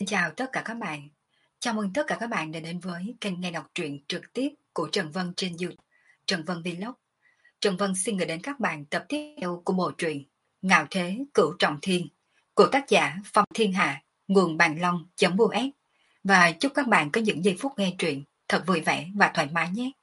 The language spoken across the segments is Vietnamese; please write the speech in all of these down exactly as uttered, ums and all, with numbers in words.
Xin chào tất cả các bạn. Chào mừng tất cả các bạn đã đến với kênh nghe đọc truyện trực tiếp của Trần Vân trên YouTube, Trần Vân Vlog. Trần Vân xin gửi đến các bạn tập tiếp theo của bộ truyện Ngạo Thế Cửu Trọng Thiên của tác giả Phong Thiên Hạ, nguồn bàn long.us. Và chúc các bạn có những giây phút nghe truyện thật vui vẻ và thoải mái nhé.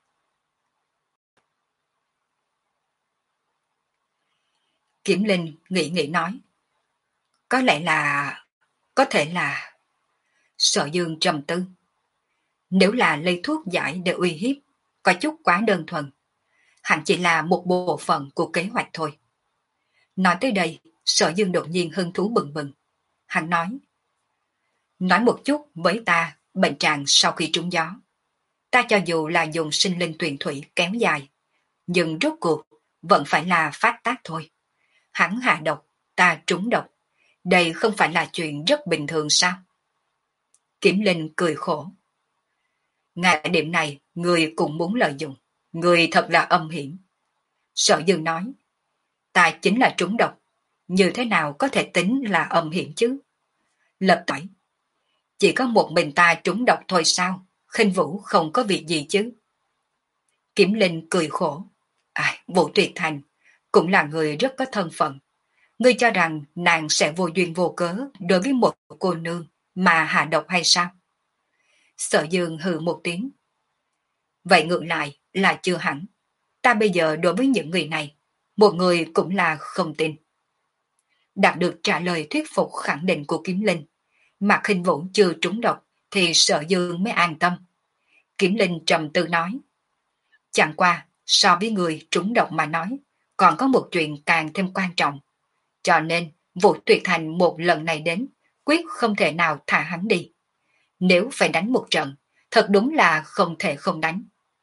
Kiểm Linh nghĩ nghĩ nói, có lẽ là, có thể là... Sở Dương trầm tư. Nếu là lấy thuốc giải để uy hiếp, có chút quá đơn thuần. Hẳn chỉ là một bộ phận của kế hoạch thôi. Nói tới đây, Sở Dương đột nhiên hứng thú bừng bừng. Hắn nói, nói một chút với ta bệnh trạng sau khi trúng gió. Ta cho dù là dùng sinh linh tuyền thủy kéo dài, nhưng rốt cuộc vẫn phải là phát tác thôi. Hắn hạ độc, ta trúng độc. Đây không phải là chuyện rất bình thường sao? Kiểm Linh cười khổ. Ngay điểm này, người cũng muốn lợi dụng. Người thật là âm hiểm. Sở Dương nói, ta chính là trúng độc. Như thế nào có thể tính là âm hiểm chứ? Lập tỏi. Chỉ có một mình ta trúng độc thôi sao? Khinh Vũ không có việc gì chứ? Kiểm Linh cười khổ. À, Vũ Tuyệt Thành cũng là người rất có thân phận. Ngươi cho rằng nàng sẽ vô duyên vô cớ đối với một cô nương mà hạ độc hay sao? Sở Dương hừ một tiếng. Vậy ngược lại là chưa hẳn. Ta bây giờ đối với những người này, một người cũng là không tin. Đạt được trả lời thuyết phục khẳng định của Kiếm Linh, mà Khinh Vũ chưa trúng độc thì Sở Dương mới an tâm. Kiếm Linh trầm tư nói, chẳng qua so với người trúng độc mà nói, còn có một chuyện càng thêm quan trọng. Cho nên Vũ Tuyệt Thành một lần này đến, quyết không thể nào thả hắn đi. Nếu phải đánh một trận, thật đúng là không thể không đánh.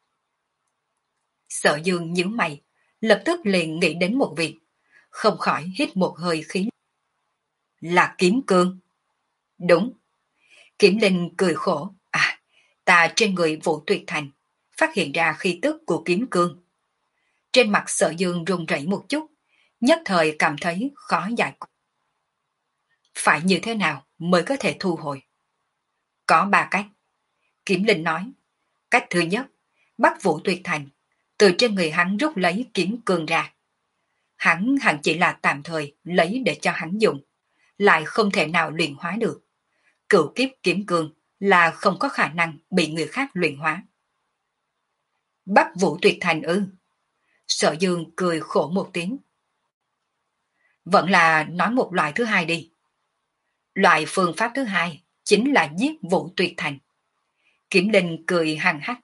Sở Dương nhíu mày, lập tức liền nghĩ đến một việc, không khỏi hít một hơi khí. Là Kiếm Cương. Đúng. Kiểm Linh cười khổ. À, ta trên người Vũ Tuyệt Thành, phát hiện ra khí tức của Kiếm Cương. Trên mặt Sở Dương run rẩy một chút, nhất thời cảm thấy khó giải quyết. Phải như thế nào mới có thể thu hồi? Có ba cách. Kiểm Linh nói. Cách thứ nhất, bắt Vũ Tuyệt Thành, từ trên người hắn rút lấy Kiếm Cương ra. Hắn hẳn chỉ là tạm thời lấy để cho hắn dùng, lại không thể nào luyện hóa được. Cửu kiếp kiếm cương là không có khả năng bị người khác luyện hóa. Bắt Vũ Tuyệt Thành ư? Sở Dương cười khổ một tiếng. Vẫn là nói một loại thứ hai đi. Loại phương pháp thứ hai chính là giết Vũ Tuyệt Thành. Kiểm Linh cười hằng hắc.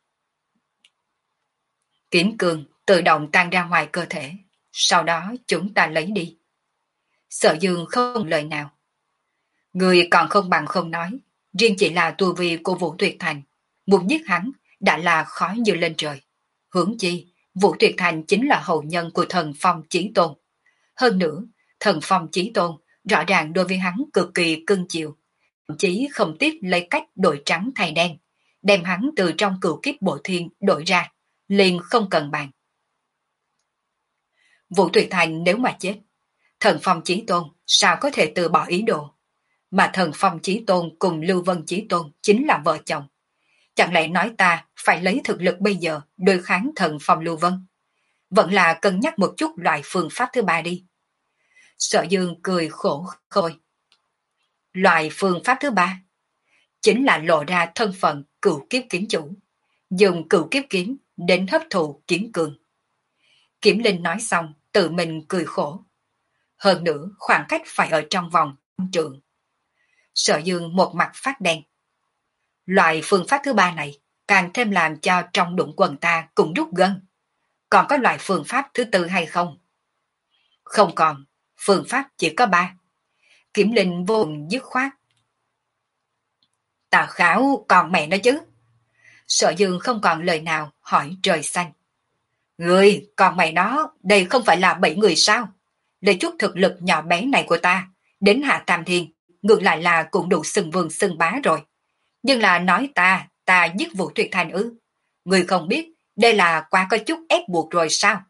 Kiếm cương tự động tan ra ngoài cơ thể, sau đó chúng ta lấy đi. Sở Dương không lời nào. Người còn không bằng không nói, riêng chỉ là tu vi của Vũ Tuyệt Thành, muốn giết hắn đã là khó như lên trời. Hướng chi, Vũ Tuyệt Thành chính là hậu nhân của thần Phong Chí Tôn. Hơn nữa, thần Phong Chí Tôn rõ ràng đối với hắn cực kỳ cưng chiều, thậm chí không tiếc lấy cách đổi trắng thay đen, đem hắn từ trong cửu kiếp bộ thiên đổi ra, liền không cần bàn. Vũ Tuyệt Thành nếu mà chết, thần Phong Chí Tôn sao có thể từ bỏ ý đồ? Mà thần Phong Chí Tôn cùng Lưu Vân Chí Tôn chính là vợ chồng. Chẳng lẽ nói ta phải lấy thực lực bây giờ đối kháng thần Phong Lưu Vân? Vẫn là cân nhắc một chút loại phương pháp thứ ba đi. Sở Dương cười khổ khôi. Loại phương pháp thứ ba chính là lộ ra thân phận cửu kiếp kiếm chủ, dùng cửu kiếp kiếm đến hấp thụ kiếm cương. Kiểm Linh nói xong tự mình cười khổ. Hơn nữa khoảng cách phải ở trong vòng trượng. Sở Dương một mặt phát đen. Loại phương pháp thứ ba này càng thêm làm cho trong đụng quần ta cũng rút gân. Còn có loại phương pháp thứ tư hay không? Không còn, phương pháp chỉ có ba. Kiểm Linh vô cùng dứt khoát. Tào Khảo còn mẹ nó chứ. Sở Dương không còn lời nào hỏi trời xanh. Người, còn mày nó, đây không phải là bảy người sao? Lấy chút thực lực nhỏ bé này của ta, đến Hạ Tam Thiên, ngược lại là cũng đủ xưng vương xưng bá rồi. Nhưng là nói ta, ta giết Vũ Tuyệt Thành ư? Người không biết, đây là quá có chút ép buộc rồi sao?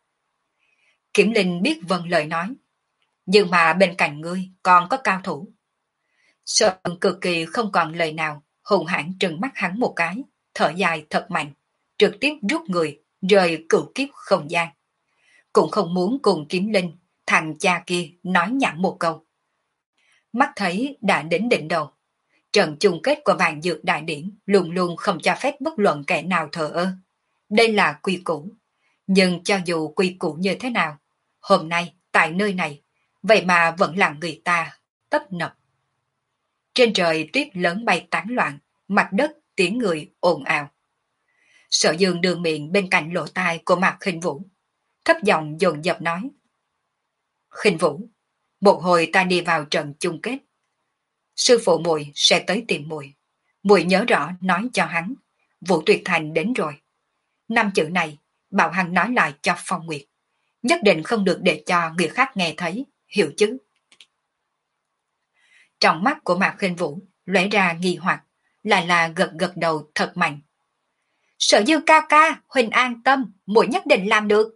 Kiểm Linh biết vâng lời nói. Nhưng mà bên cạnh ngươi còn có cao thủ. Sở Dương cực kỳ không còn lời nào, hùng hãn trừng mắt hắn một cái, thở dài thật mạnh, trực tiếp rút người, rời cửu kiếp không gian. Cũng không muốn cùng Kiếm Linh, thằng cha kia nói nhảm một câu. Mắt thấy đã đến đỉnh đầu. Trận chung kết của vạn dược đại điển luôn luôn không cho phép bất luận kẻ nào thờ ơ. Đây là quy củ. Nhưng cho dù quy củ như thế nào, hôm nay tại nơi này, vậy mà vẫn làm người ta tấp nập. Trên trời tuyết lớn bay tán loạn, mặt đất tiếng người ồn ào. Sở Dương đường miệng bên cạnh lỗ tai của Mạc Khinh Vũ, thấp giọng dồn dập nói: Khinh Vũ, một hồi ta đi vào trận chung kết, sư phụ muội sẽ tới tìm muội. Muội nhớ rõ nói cho hắn, Vũ Tuyệt Thành đến rồi. Năm chữ này, bảo hắn nói lại cho Phong Nguyệt. Nhất định không được để cho người khác nghe thấy, hiểu chứ? Trong mắt của Mạc Khinh Vũ lóe ra nghi hoặc, lại là gật gật đầu thật mạnh. Sở Dương ca ca, huynh an tâm, muội nhất định làm được.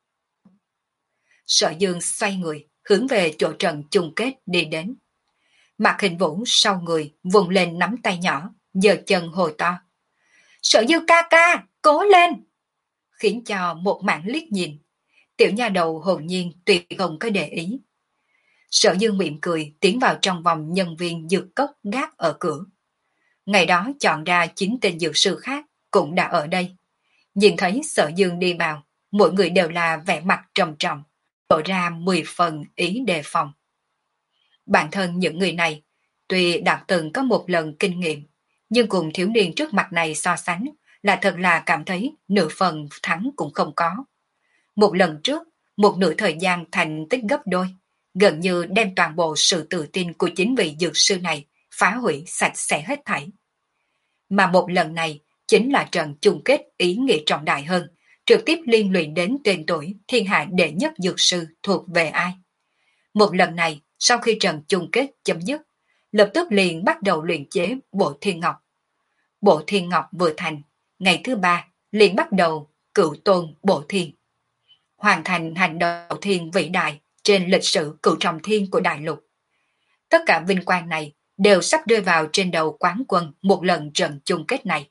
Sở Dương xoay người, hướng về chỗ trận chung kết đi đến. Mạc Khinh Vũ sau người vùng lên nắm tay nhỏ, giơ chân hồi to. Sở Dương ca ca, cố lên! Khiến cho một mảng liếc nhìn. Tiểu nha đầu hồn nhiên tuyệt không có để ý. Sở Dương mỉm cười tiến vào trong vòng nhân viên dược cốc gác ở cửa. Ngày đó chọn ra chín tên dược sư khác cũng đã ở đây. Nhìn thấy Sở Dương đi vào, mỗi người đều là vẻ mặt trầm trọng, lộ ra mười phần ý đề phòng. Bản thân những người này, tuy đã từng có một lần kinh nghiệm, nhưng cùng thiếu niên trước mặt này so sánh, là thật là cảm thấy nửa phần thắng cũng không có. Một lần trước, một nửa thời gian thành tích gấp đôi, gần như đem toàn bộ sự tự tin của chính vị dược sư này phá hủy sạch sẽ hết thảy. Mà một lần này chính là trận chung kết ý nghĩa trọng đại hơn, trực tiếp liên lụy đến tên tuổi thiên hạ đệ nhất dược sư thuộc về ai. Một lần này, sau khi trận chung kết chấm dứt, lập tức liền bắt đầu luyện chế bộ thiên ngọc. Bộ thiên ngọc vừa thành, ngày thứ ba liền bắt đầu cửu tôn bộ thiên. Hoàn thành hành động đầu thiên vĩ đại trên lịch sử cửu trọng thiên của đại lục. Tất cả vinh quang này đều sắp rơi vào trên đầu quán quân một lần trận chung kết này.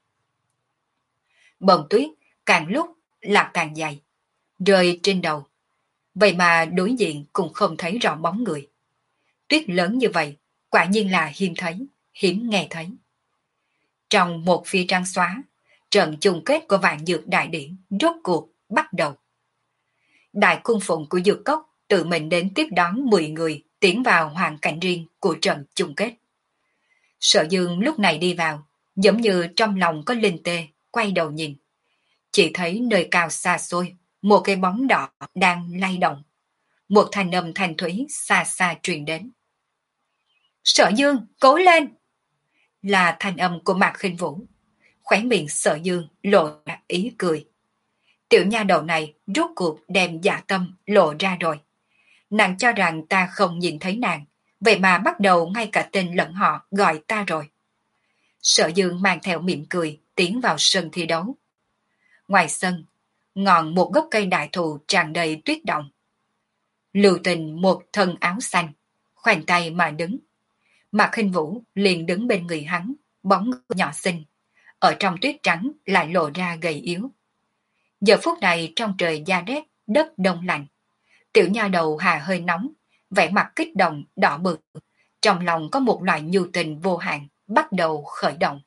Bông tuyết càng lúc là càng dày, rơi trên đầu. Vậy mà đối diện cũng không thấy rõ bóng người. Tuyết lớn như vậy, quả nhiên là hiếm thấy, hiếm nghe thấy. Trong một phi trăng xóa, trận chung kết của vạn dược đại điển rốt cuộc bắt đầu. Đại cung phụng của dược cốc tự mình đến tiếp đón mười người tiến vào hoàn cảnh riêng của trận chung kết. Sở Dương lúc này đi vào, giống như trong lòng có linh tê, quay đầu nhìn. Chỉ thấy nơi cao xa xôi, một cái bóng đỏ đang lay động. Một thanh âm thanh thúy xa xa truyền đến. Sở Dương, cố lên! Là thanh âm của Mạc Khinh Vũ. Khóe miệng Sở Dương lộ ra ý cười. Tiểu nha đầu này rốt cuộc đem dạ tâm lộ ra rồi. Nàng cho rằng ta không nhìn thấy nàng, vậy mà bắt đầu ngay cả tên lẫn họ gọi ta rồi. Sở Dương mang theo mỉm cười tiến vào sân thi đấu. Ngoài sân, ngọn một gốc cây đại thụ tràn đầy tuyết động. Lưu Tình một thân áo xanh, khoanh tay mà đứng. Mạc Khinh Vũ liền đứng bên người hắn, bóng người nhỏ xinh, ở trong tuyết trắng lại lộ ra gầy yếu. Giờ phút này trong trời da rét, đất đông lạnh, tiểu nha đầu hà hơi nóng, vẻ mặt kích động đỏ bừng, trong lòng có một loại nhu tình vô hạn bắt đầu khởi động.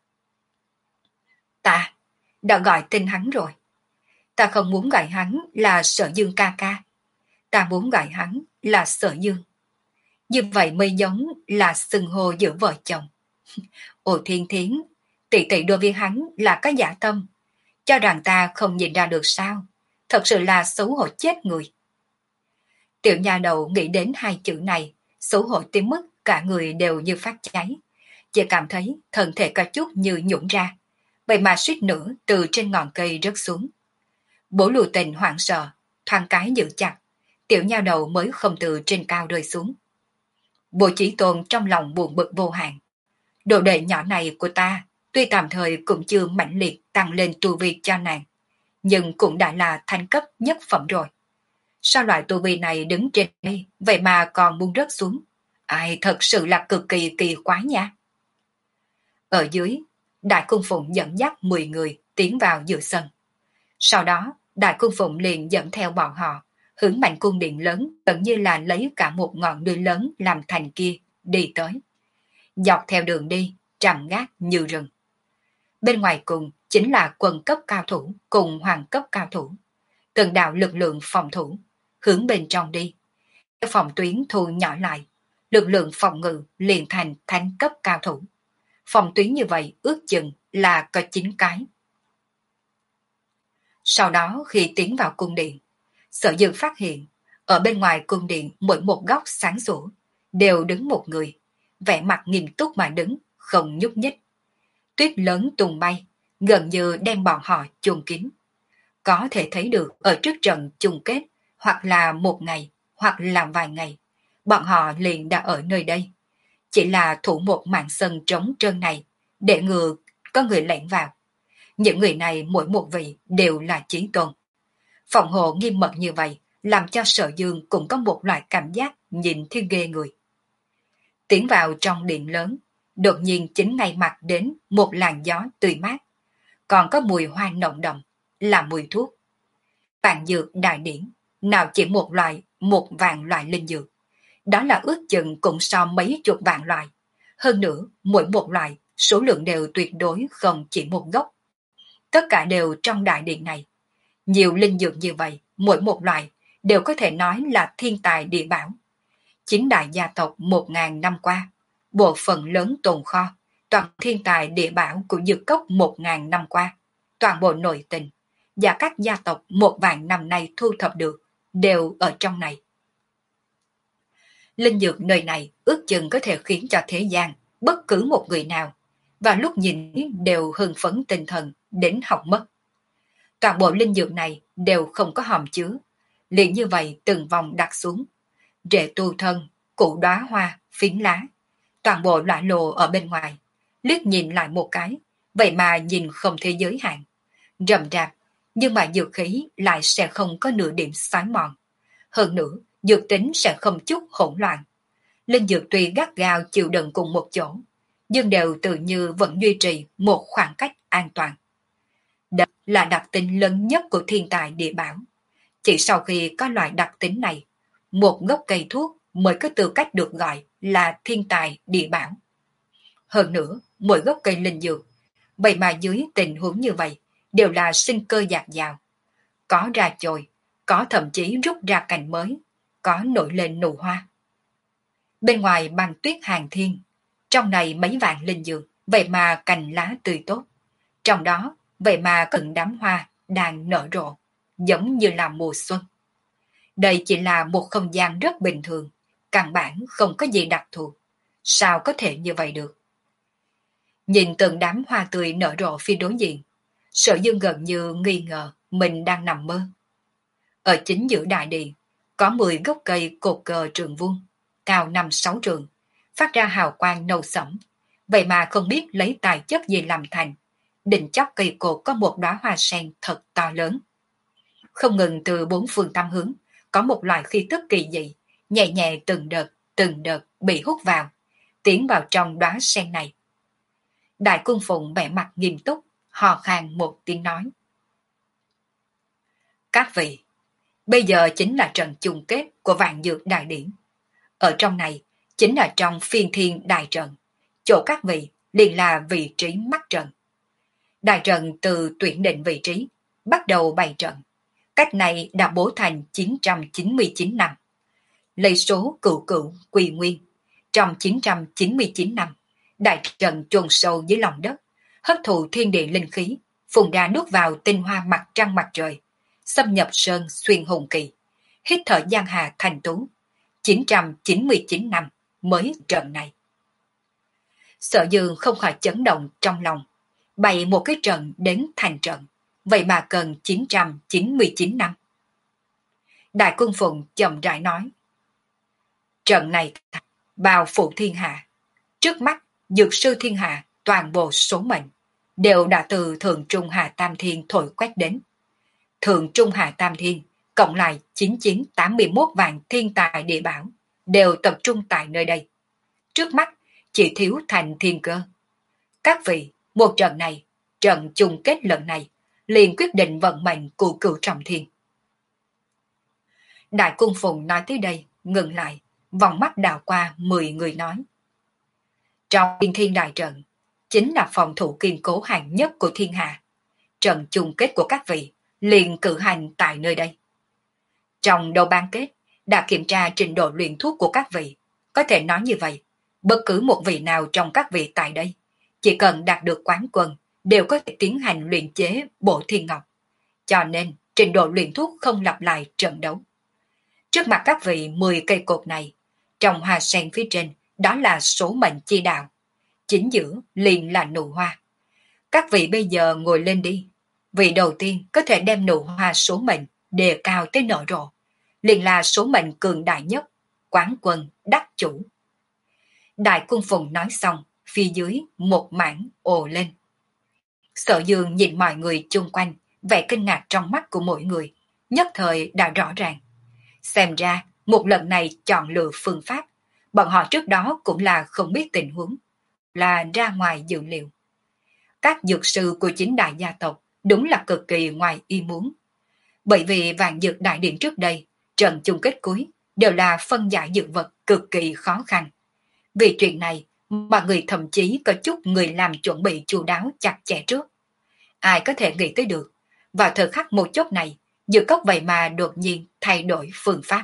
Ta đã gọi tên hắn rồi. Ta không muốn gọi hắn là Sở Dương ca ca. Ta muốn gọi hắn là Sở Dương. Như vậy mới giống là xưng hô giữa vợ chồng. Ồ Thiên Thiến, tỷ tỷ đối với hắn là có giả tâm, cho rằng ta không nhìn ra được sao, thật sự là xấu hổ chết người. Tiểu nha đầu nghĩ đến hai chữ này, xấu hổ tới mức cả người đều như phát cháy, chỉ cảm thấy thân thể có chút như nhũn ra, vậy mà suýt nữa từ trên ngọn cây rớt xuống. Bố Lưu Tình hoảng sợ, thoáng cái giữ chặt, tiểu nha đầu mới không từ trên cao rơi xuống. Bố Chí Tôn trong lòng buồn bực vô hạn. Đồ đệ nhỏ này của ta, tuy tạm thời cũng chưa mãnh liệt tăng lên tu vi cho nàng, nhưng cũng đã là thanh cấp nhất phẩm rồi. Sao loại tu vi này đứng trên đây, vậy mà còn muốn rớt xuống? Ai thật sự là cực kỳ kỳ quái nha. Ở dưới, Đại Cung Phụng dẫn dắt mười người tiến vào giữa sân. Sau đó, Đại Cung Phụng liền dẫn theo bọn họ, hướng mạnh cung điện lớn gần như là lấy cả một ngọn núi lớn làm thành kia, đi tới. Dọc theo đường đi, trầm ngát như rừng. Bên ngoài cùng chính là quân cấp cao thủ cùng hoàng cấp cao thủ. Từng đạo lực lượng phòng thủ, hướng bên trong đi. Phòng tuyến thu nhỏ lại, lực lượng phòng ngự liền thành thánh cấp cao thủ. Phòng tuyến như vậy ước chừng là có chín cái. Sau đó khi tiến vào cung điện, Sở Dương phát hiện, ở bên ngoài cung điện mỗi một góc sáng sủa, đều đứng một người, vẻ mặt nghiêm túc mà đứng, không nhúc nhích. Tuyết lớn tung bay, gần như đem bọn họ chôn kín. Có thể thấy được ở trước trận chung kết, hoặc là một ngày, hoặc là vài ngày, bọn họ liền đã ở nơi đây. Chỉ là thủ một mảng sân trống trơn này, để ngừa có người lẻn vào. Những người này mỗi một vị đều là chí tôn. Phòng hộ nghiêm mật như vậy, làm cho Sở Dương cũng có một loại cảm giác nhìn thiên ghê người. Tiến vào trong điện lớn, đột nhiên chính ngay mặt đến một làn gió tươi mát. Còn có mùi hoa nồng đậm, là mùi thuốc. Vạn dược đại điển, nào chỉ một loại, một vạn loại linh dược. Đó là ước chừng cũng so mấy chục vạn loại. Hơn nữa, mỗi một loại, số lượng đều tuyệt đối không chỉ một gốc. Tất cả đều trong đại điện này. Nhiều linh dược như vậy, mỗi một loại, đều có thể nói là thiên tài địa bảo. Chính đại gia tộc một ngàn năm qua, bộ phận lớn tồn kho, toàn thiên tài địa bảo của dược cốc một ngàn năm qua, toàn bộ nội tình, và các gia tộc một vạn năm nay thu thập được, đều ở trong này. Linh dược nơi này ước chừng có thể khiến cho thế gian, bất cứ một người nào, và lúc nhìn đều hưng phấn tinh thần đến học mất. Toàn bộ linh dược này đều không có hòm chứa, liền như vậy từng vòng đặt xuống. Rễ tu thân, củ đóa hoa, phiến lá, toàn bộ loại lộ ở bên ngoài, liếc nhìn lại một cái, vậy mà nhìn không thể giới hạn. Rậm rạp, nhưng mà dược khí lại sẽ không có nửa điểm xói mòn. Hơn nữa, dược tính sẽ không chút hỗn loạn. Linh dược tuy gắt gao chịu đựng cùng một chỗ, nhưng đều tự như vẫn duy trì một khoảng cách an toàn. Đây là đặc tính lớn nhất của thiên tài địa bảo. Chỉ sau khi có loại đặc tính này, một gốc cây thuốc mới có tư cách được gọi là thiên tài địa bảo. Hơn nữa, mỗi gốc cây linh dược, vậy mà dưới tình huống như vậy, đều là sinh cơ dạt dào. Có ra chồi, có thậm chí rút ra cành mới, có nổi lên nụ hoa. Bên ngoài băng tuyết hàng thiên, trong này mấy vạn linh dược, vậy mà cành lá tươi tốt. Trong đó, vậy mà có đám hoa đang nở rộ, giống như là mùa xuân. Đây chỉ là một không gian rất bình thường, căn bản không có gì đặc thù. Sao có thể như vậy được? Nhìn từng đám hoa tươi nở rộ phía đối diện, Sở Dương gần như nghi ngờ mình đang nằm mơ. Ở chính giữa đại điện, có mười gốc cây cột cờ trường vuông, cao năm sáu trường, phát ra hào quang nâu sẫm, vậy mà không biết lấy tài chất gì làm thành. Đỉnh chóp cây cột có một đóa hoa sen thật to lớn. Không ngừng từ bốn phương tám hướng, có một loại khí tức kỳ dị, nhẹ nhẹ từng đợt, từng đợt bị hút vào, tiến vào trong đóa sen này. Đại Cung Phụng vẻ mặt nghiêm túc, hò khan một tiếng nói. Các vị, bây giờ chính là trận chung kết của vạn dược đại điển. Ở trong này, chính là trong phiên thiên đại trận. Chỗ các vị liền là vị trí mắt trận. Đại trận từ tuyển định vị trí, bắt đầu bày trận. Cách này đã bố thành chín trăm chín mươi chín năm. Lấy số cửu cửu quy nguyên. Trong chín trăm chín mươi chín năm, đại trận chôn sâu dưới lòng đất, hấp thụ thiên địa linh khí, phun ra nuốt vào tinh hoa mặt trăng mặt trời, xâm nhập sơn xuyên hùng kỳ, hít thở giang hà thành tú. chín trăm chín mươi chín năm mới trận này. Sở Dương không khỏi chấn động trong lòng, bày một cái trận đến thành trận, vậy mà cần chín trăm chín mươi chín năm. Đại Cung Phụng chậm rãi nói, trận này bao phủ thiên hạ, trước mắt dược sư thiên hạ toàn bộ số mệnh đều đã từ Thượng Trung Hà Tam Thiên thổi quét đến. Thượng Trung Hà Tam Thiên cộng lại chín chín tám mươi mốt vạn thiên tài địa bảo đều tập trung tại nơi đây, trước mắt chỉ thiếu thành thiên cơ. Các vị, một trận này, trận chung kết lần này, liền quyết định vận mệnh của cửu trọng thiên. Đại cung phụng nói tới đây, ngừng lại, vòng mắt đào qua mười người nói. Trong thiên thiên đại trận, chính là phòng thủ kiên cố hạng nhất của thiên hạ. Trận chung kết của các vị liền cử hành tại nơi đây. Trong đầu ban kết, đã kiểm tra trình độ luyện thuốc của các vị. Có thể nói như vậy, bất cứ một vị nào trong các vị tại đây, chỉ cần đạt được quán quân, đều có thể tiến hành luyện chế bộ thiên ngọc. Cho nên, trình độ luyện thuốc không lặp lại trận đấu. Trước mặt các vị mười cây cột này, trong hoa sen phía trên, đó là số mệnh chi đạo. Chính giữa liền là nụ hoa. Các vị bây giờ ngồi lên đi. Vị đầu tiên có thể đem nụ hoa số mệnh đề cao tới nở rộ. Liền là số mệnh cường đại nhất, quán quân đắc chủ. Đại cung phụng nói xong, phía dưới một mảng ồ lên. Sở Dương nhìn mọi người chung quanh, vẻ kinh ngạc trong mắt của mỗi người, nhất thời đã rõ ràng. Xem ra, một lần này chọn lựa phương pháp, bọn họ trước đó cũng là không biết tình huống, là ra ngoài dự liệu. Các dược sư của chính đại gia tộc đúng là cực kỳ ngoài ý muốn. Bởi vì vạn dược đại điện trước đây, trận chung kết cuối đều là phân giải dược vật cực kỳ khó khăn. Vì chuyện này, mọi người thậm chí có chút người làm chuẩn bị chu đáo chặt chẽ trước. Ai có thể nghĩ tới được, vào thời khắc một chốc này, dược cốc vậy mà đột nhiên thay đổi phương pháp.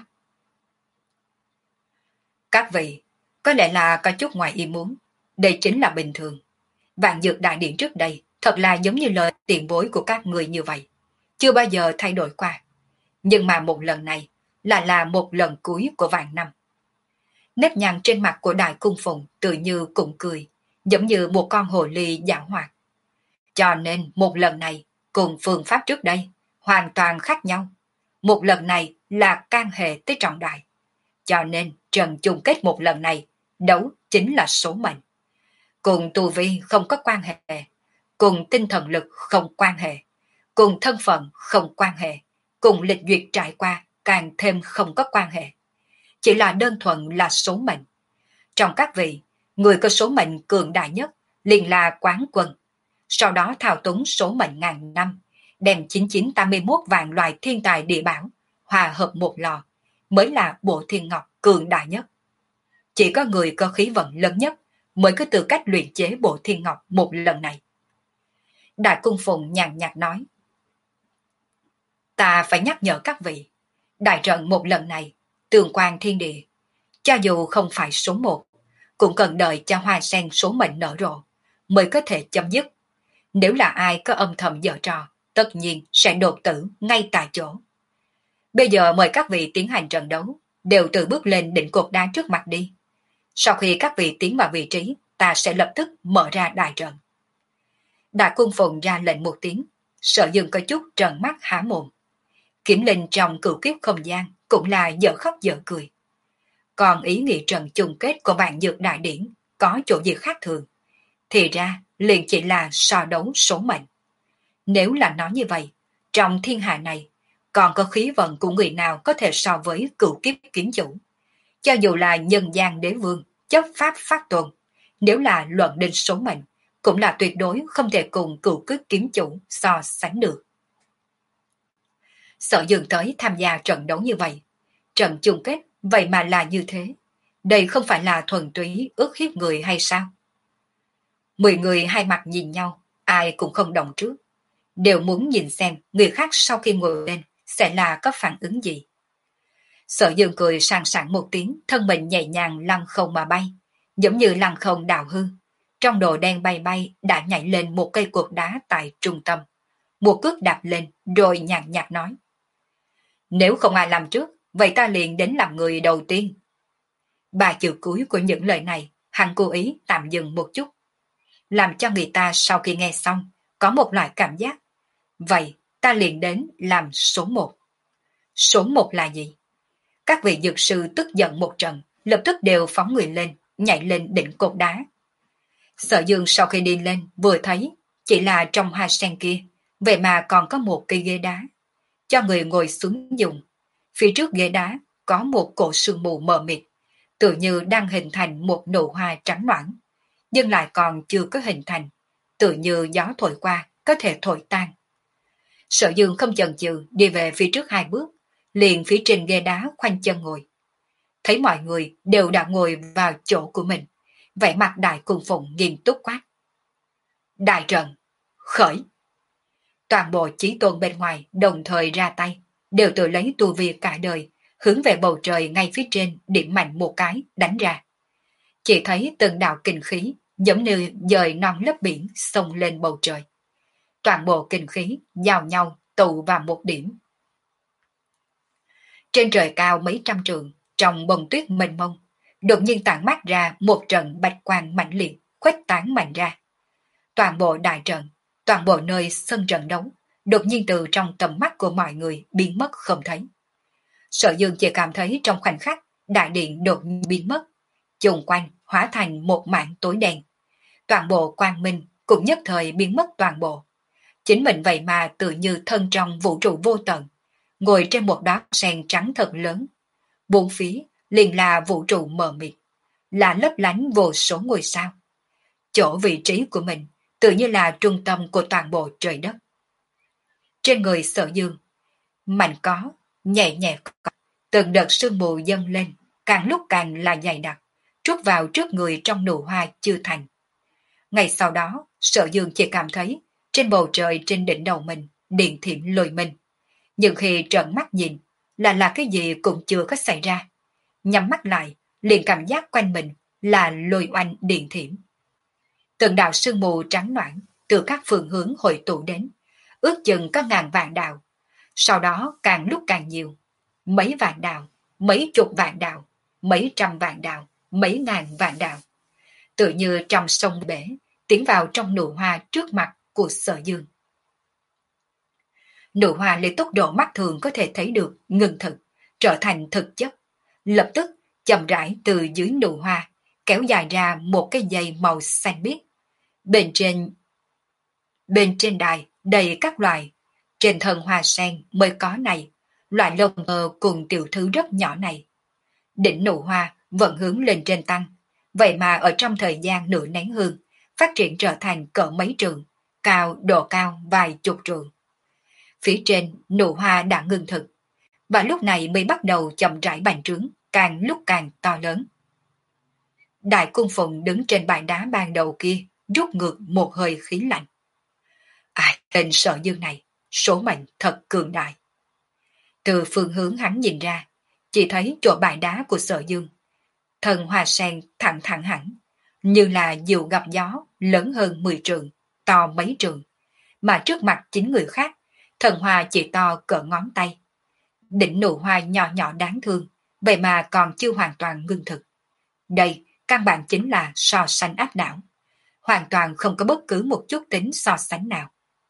Các vị, có lẽ là có chút ngoài ý muốn, đây chính là bình thường. Vạn dược đại điện trước đây thật là giống như lời tiền bối của các người như vậy, chưa bao giờ thay đổi qua. Nhưng mà một lần này là là một lần cuối của vạn năm. Nếp nhăn trên mặt của đại cung phụng tự như cũng cười, giống như một con hồ ly giảo hoạt. Cho nên một lần này cùng phương pháp trước đây hoàn toàn khác nhau. Một lần này là can hệ tới trọng đại. Cho nên trận chung kết một lần này đấu chính là số mệnh. Cùng tu vi không có quan hệ, cùng tinh thần lực không quan hệ, cùng thân phận không quan hệ, cùng lịch duyệt trải qua càng thêm không có quan hệ. Chỉ là đơn thuần là số mệnh. Trong các vị, người có số mệnh cường đại nhất liền là quán quân. Sau đó thao túng số mệnh ngàn năm, đem chín chín tám mươi mốt vạn loài thiên tài địa bảo hòa hợp một lò, mới là bộ thiên ngọc cường đại nhất. Chỉ có người có khí vận lớn nhất mới có tư cách luyện chế bộ thiên ngọc một lần này. Đại cung phụng nhàn nhạt nói. Ta phải nhắc nhở các vị, đại trận một lần này, tường quan thiên địa, cho dù không phải số một, cũng cần đợi cho hoa sen số mệnh nở rộ, mới có thể chấm dứt. Nếu là ai có âm thầm giở trò, tất nhiên sẽ đột tử ngay tại chỗ. Bây giờ mời các vị tiến hành trận đấu, đều tự bước lên đỉnh cột đá trước mặt đi. Sau khi các vị tiến vào vị trí, ta sẽ lập tức mở ra đại trận. Đại cung phụng ra lệnh một tiếng, Sở Dương có chút trợn mắt há mồm. Kiểm linh trong cửu kiếp không gian cũng là dở khóc dở cười. Còn ý nghĩ trận chung kết của vạn dược đại điển có chỗ gì khác thường, thì ra liền chỉ là so đấu số mệnh. Nếu là nói như vậy, trong thiên hạ này còn có khí vận của người nào có thể so với cửu kiếp kiến chủ. Cho dù là nhân gian đế vương, chấp pháp phát tồn, nếu là luận đến số mệnh, cũng là tuyệt đối không thể cùng cửu kiếp kiến chủ so sánh được. Sở Dương tới tham gia trận đấu như vậy, trận chung kết vậy mà là như thế. Đây không phải là thuần túy ước hiếp người hay sao? Mười người hai mặt nhìn nhau, ai cũng không đồng trước, đều muốn nhìn xem người khác sau khi ngồi lên sẽ là có phản ứng gì. Sở Dương cười sang sảng một tiếng, thân mình nhẹ nhàng lăn không mà bay, giống như lăn không đào hư. Trong đồ đen bay bay đã nhảy lên một cây cột đá tại trung tâm. Một cước đạp lên rồi nhàn nhạt nói. Nếu không ai làm trước, vậy ta liền đến làm người đầu tiên. Ba chữ cuối của những lời này, hắn cố ý tạm dừng một chút, làm cho người ta sau khi nghe xong có một loại cảm giác. Vậy ta liền đến làm số một. Số một là gì? Các vị dược sư tức giận một trận, lập tức đều phóng người lên, nhảy lên đỉnh cột đá. Sở Dương sau khi đi lên vừa thấy, chỉ là trong hoa sen kia, vậy mà còn có một cây ghế đá, cho người ngồi xuống dùng. Phía trước ghế đá có một cổ sương mù mờ mịt, tự như đang hình thành một nụ hoa trắng noãn, nhưng lại còn chưa có hình thành, tự như gió thổi qua có thể thổi tan. Sở Dương không chần chừ đi về phía trước hai bước, liền phía trên ghế đá khoanh chân ngồi. Thấy mọi người đều đã ngồi vào chỗ của mình, vẻ mặt Đại Cung Phụng nghiêm túc quát: Đại trận, khởi! Toàn bộ chí tôn bên ngoài đồng thời ra tay, đều tự lấy tu vi cả đời, hướng về bầu trời ngay phía trên điểm mạnh một cái, đánh ra. Chỉ thấy từng đạo kinh khí, giống như dời non lấp biển, xông lên bầu trời. Toàn bộ kinh khí giao nhau tụ vào một điểm. Trên trời cao mấy trăm trượng, trong bông tuyết mênh mông, đột nhiên tản mát ra một trận bạch quang mạnh liệt, khuếch tán mạnh ra. Toàn bộ đại trận, toàn bộ nơi sân trận đấu, đột nhiên từ trong tầm mắt của mọi người biến mất không thấy. Sở Dương chỉ cảm thấy trong khoảnh khắc, đại điện đột nhiên biến mất, chung quanh hóa thành một mảng tối đen. Toàn bộ quang minh cũng nhất thời biến mất toàn bộ. Chính mình vậy mà tự như thân trong vũ trụ vô tận, ngồi trên một đóa sen trắng thật lớn. Bốn phía liền là vũ trụ mờ mịt, là lấp lánh vô số ngôi sao. Chỗ vị trí của mình tự như là trung tâm của toàn bộ trời đất. Trên người Sở Dương, mạnh có, nhẹ nhẹ có, từng đợt sương mù dâng lên, càng lúc càng là dày đặc, trút vào trước người trong nụ hoa chưa thành. Ngày sau đó, Sở Dương chỉ cảm thấy trên bầu trời trên đỉnh đầu mình điện thiểm lôi mình. Nhưng khi trợn mắt nhìn, là là cái gì cũng chưa có xảy ra. Nhắm mắt lại, liền cảm giác quanh mình là lôi oanh điện thiểm. Từng đạo sương mù trắng noãn từ các phương hướng hội tụ đến, ước chừng có ngàn vạn đạo. Sau đó càng lúc càng nhiều, mấy vạn đạo, mấy chục vạn đạo, mấy trăm vạn đạo, mấy ngàn vạn đạo. Tự như trong sông bể, tiến vào trong nụ hoa trước mặt của Sở Dương. Nụ hoa lấy tốc độ mắt thường có thể thấy được ngừng thực, trở thành thực chất. Lập tức chậm rãi từ dưới nụ hoa, kéo dài ra một cái dây màu xanh biếc. Bên trên bên trên đài đầy các loài, trên thân hoa sen mới có này, loại lông mờ cùng tiểu thứ rất nhỏ này. Đỉnh nụ hoa vẫn hướng lên trên tăng, vậy mà ở trong thời gian nửa nén hương, phát triển trở thành cỡ mấy trường, cao độ cao vài chục trường. Phía trên nụ hoa đã ngưng thực, và lúc này mới bắt đầu chậm rãi bành trướng, càng lúc càng to lớn. Đại Cung Phụng đứng trên bãi đá ban đầu kia, rút ngược một hơi khí lạnh. Ai, tên Sở Dương này, số mệnh thật cường đại. Từ phương hướng hắn nhìn ra, chỉ thấy chỗ bãi đá của Sở Dương. Thần hoa sen thẳng thẳng hẳn, như là diều gặp gió, lớn hơn mười trường, to mấy trường. Mà trước mặt chính người khác, thần hoa chỉ to cỡ ngón tay. Đỉnh nụ hoa nhỏ nhỏ đáng thương, vậy mà còn chưa hoàn toàn ngưng thực. Đây, căn bản chính là so sánh áp đảo. Hoàn toàn không có bất cứ một chút tính so sánh nào.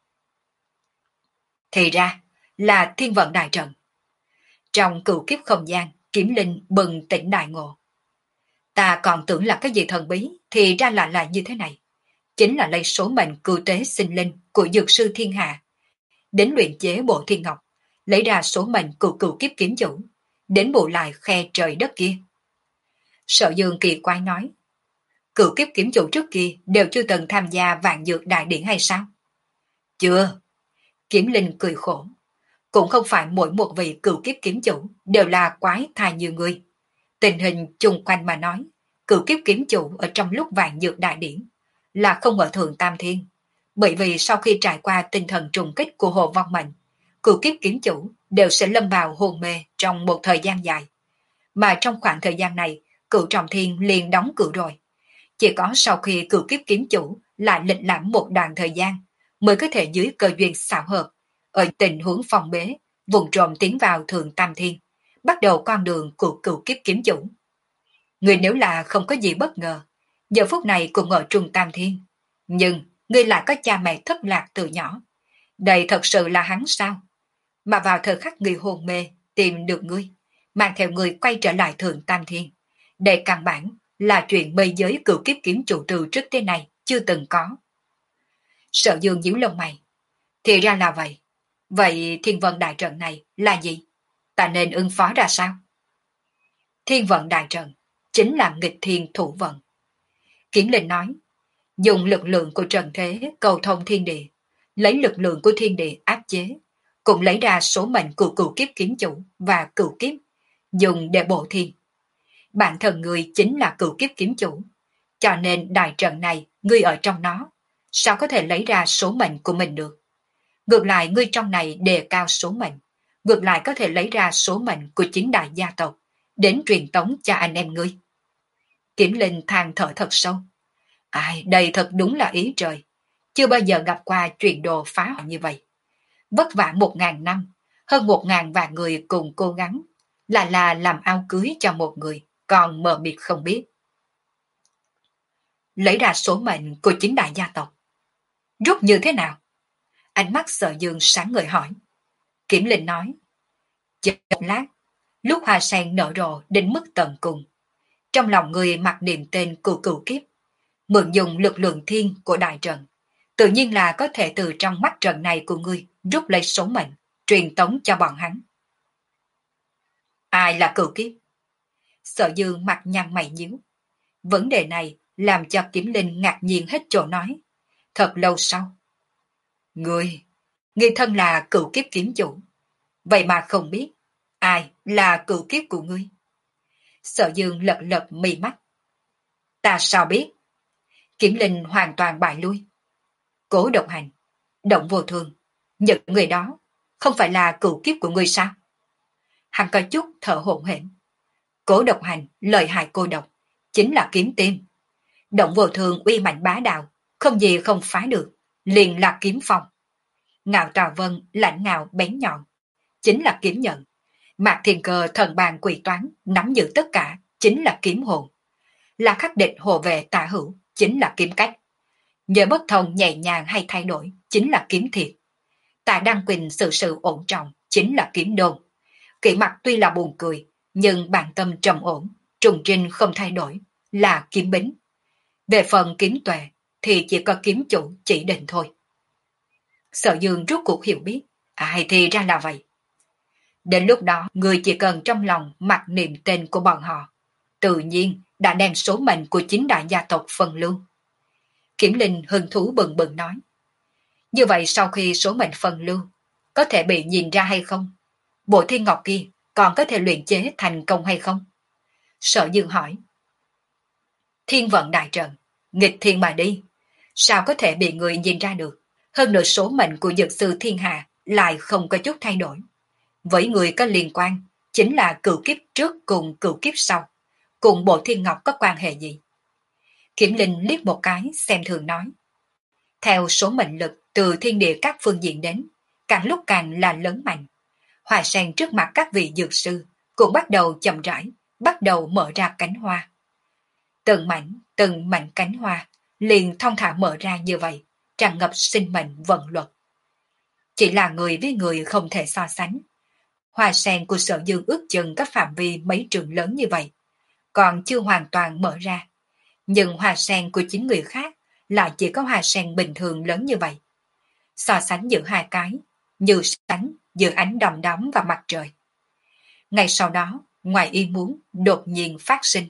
Thì ra, là thiên vận đại trận. Trong cửu kiếp không gian, Kiếm Linh bừng tỉnh đại ngộ. Ta còn tưởng là cái gì thần bí, thì ra là là như thế này. Chính là lấy số mệnh cưu tế sinh linh của dược sư thiên hạ, đến luyện chế bộ thiên ngọc, lấy ra số mệnh của cửu kiếp kiếm chủ, đến bù lại khe trời đất kia. Sở Dương kỳ quái nói, cửu kiếp kiếm chủ trước kia đều chưa từng tham gia vạn dược đại điển hay sao? Chưa. Kiếm Linh cười khổ. Cũng không phải mỗi một vị cửu kiếp kiếm chủ đều là quái thai như ngươi. Tình hình chung quanh mà nói, cửu kiếp kiếm chủ ở trong lúc vạn dược đại điển là không ở thượng tam thiên. Bởi vì sau khi trải qua tinh thần trùng kích của hồ vong mệnh, cửu kiếp kiếm chủ đều sẽ lâm vào hôn mê trong một thời gian dài. Mà trong khoảng thời gian này, cửu trọng thiên liền đóng cửa rồi. Chỉ có sau khi cửu kiếp kiếm chủ lại lịch lãm một đoạn thời gian, mới có thể dưới cơ duyên xảo hợp, ở tình huống phòng bế, vùng trộm tiến vào thượng tam thiên, bắt đầu con đường của cửu kiếp kiếm chủ. Người nếu là không có gì bất ngờ, giờ phút này cũng ở trung tam thiên, nhưng ngươi lại có cha mẹ thất lạc từ nhỏ. Đây thật sự là hắn sao? Mà vào thời khắc người hôn mê, tìm được ngươi, mang theo người quay trở lại thượng tam thiên. Đây căn bản là chuyện mây giới cửu kiếp kiếm chủ từ trước tới nay chưa từng có. Sở Dương nhíu lông mày. Thì ra là vậy. Vậy thiên vận đại trận này là gì? Ta nên ứng phó ra sao? Thiên vận đại trận chính là nghịch thiên thủ vận. Kiếm Linh nói, dùng lực lượng của trần thế cầu thông thiên địa, lấy lực lượng của thiên địa áp chế, cũng lấy ra số mệnh của cửu kiếp kiếm chủ và cửu kiếp, dùng để bổ thiên. Bản thân người chính là cửu kiếp kiếm chủ, cho nên đại trận này ngươi ở trong nó, sao có thể lấy ra số mệnh của mình được? Ngược lại ngươi trong này đề cao số mệnh, ngược lại có thể lấy ra số mệnh của chính đại gia tộc, đến truyền tống cho anh em ngươi. Kiếm Linh than thở thật sâu. Ai, đây thật đúng là ý trời, chưa bao giờ gặp qua truyền đồ phá hoại như vậy. Vất vả một ngàn năm, hơn một ngàn vạn người cùng cố gắng, là là làm ao cưới cho một người, còn mờ mịt không biết. Lấy ra số mệnh của chính đại gia tộc. Rút như thế nào? Ánh mắt Sở Dương sáng ngời hỏi. Kiểm Linh nói. Chờ một lát, lúc hoa sen nở rộ đến mức tận cùng, trong lòng người mặc niệm tên của cửu kiếp, mượn dùng lực lượng thiên của đại trận, tự nhiên là có thể từ trong mắt trận này của ngươi rút lấy số mệnh, truyền tống cho bọn hắn. Ai là cửu kiếp? Sở Dương mặt nhăn mày nhíu. Vấn đề này làm cho Kiếm Linh ngạc nhiên hết chỗ nói. Thật lâu sau. Ngươi, ngươi thân là cửu kiếp kiếm chủ, vậy mà không biết ai là cửu kiếp của ngươi. Sở Dương lật lật mì mắt. Ta sao biết? Kiếm Linh hoàn toàn bại lui. Cố Độc Hành, Động Vô Thường, những người đó không phải là cửu kiếp của ngươi sao? Hắn có chút thở hổn hển. Cố Độc Hành lợi hại cô độc, chính là kiếm tim. Động Vô Thường uy mạnh bá đạo, không gì không phá được, liền là kiếm phong. Ngạo Tào Vân lạnh ngạo bén nhọn, chính là kiếm nhận. Mạc Thiên Cơ thần bàn quỷ toán nắm giữ tất cả, chính là kiếm hồn. Là khắc địch hộ vệ tả hữu, chính là kiếm cách. Nhờ bất thông nhẹ nhàng hay thay đổi, chính là kiếm thiệt. Tạ Đăng Quỳnh sự sự ổn trọng, chính là kiếm đôn. Kỷ mặt tuy là buồn cười, nhưng bản tâm trầm ổn, trùng trinh không thay đổi, là kiếm bính. Về phần kiếm tuệ, thì chỉ có kiếm chủ chỉ định thôi. Sở Dương rút cuộc hiểu biết, ai thì ra là vậy. Đến lúc đó, người chỉ cần trong lòng mặc niệm tên của bọn họ, tự nhiên đã đem số mệnh của chính đại gia tộc phân lưu. Kiểm Linh hứng thú bừng bừng nói. Như vậy sau khi số mệnh phân lưu, có thể bị nhìn ra hay không? Bộ thiên ngọc kia còn có thể luyện chế thành công hay không? Sở Dương hỏi. Thiên vận đại trận, nghịch thiên mà đi, sao có thể bị người nhìn ra được? Hơn nữa số mệnh của dược sư thiên hạ lại không có chút thay đổi. Với người có liên quan, chính là cửu kiếp trước cùng cửu kiếp sau, cùng bộ thiên ngọc có quan hệ gì? Kiểm Linh liếc một cái xem thường nói. Theo số mệnh lực từ thiên địa các phương diện đến, càng lúc càng là lớn mạnh. Hoa sen trước mặt các vị dược sư cũng bắt đầu chậm rãi, bắt đầu mở ra cánh hoa. Từng mảnh, từng mảnh cánh hoa liền thong thả mở ra như vậy, tràn ngập sinh mệnh vận luật. Chỉ là người với người không thể so sánh. Hoa sen của Sở Dương ước chừng các phạm vi mấy trường lớn như vậy, còn chưa hoàn toàn mở ra. Nhưng hoa sen của chính người khác lại chỉ có hoa sen bình thường lớn như vậy. So sánh giữa hai cái, như sánh giữa ánh đom đóm và mặt trời. Ngay sau đó, ngoài ý muốn, đột nhiên phát sinh.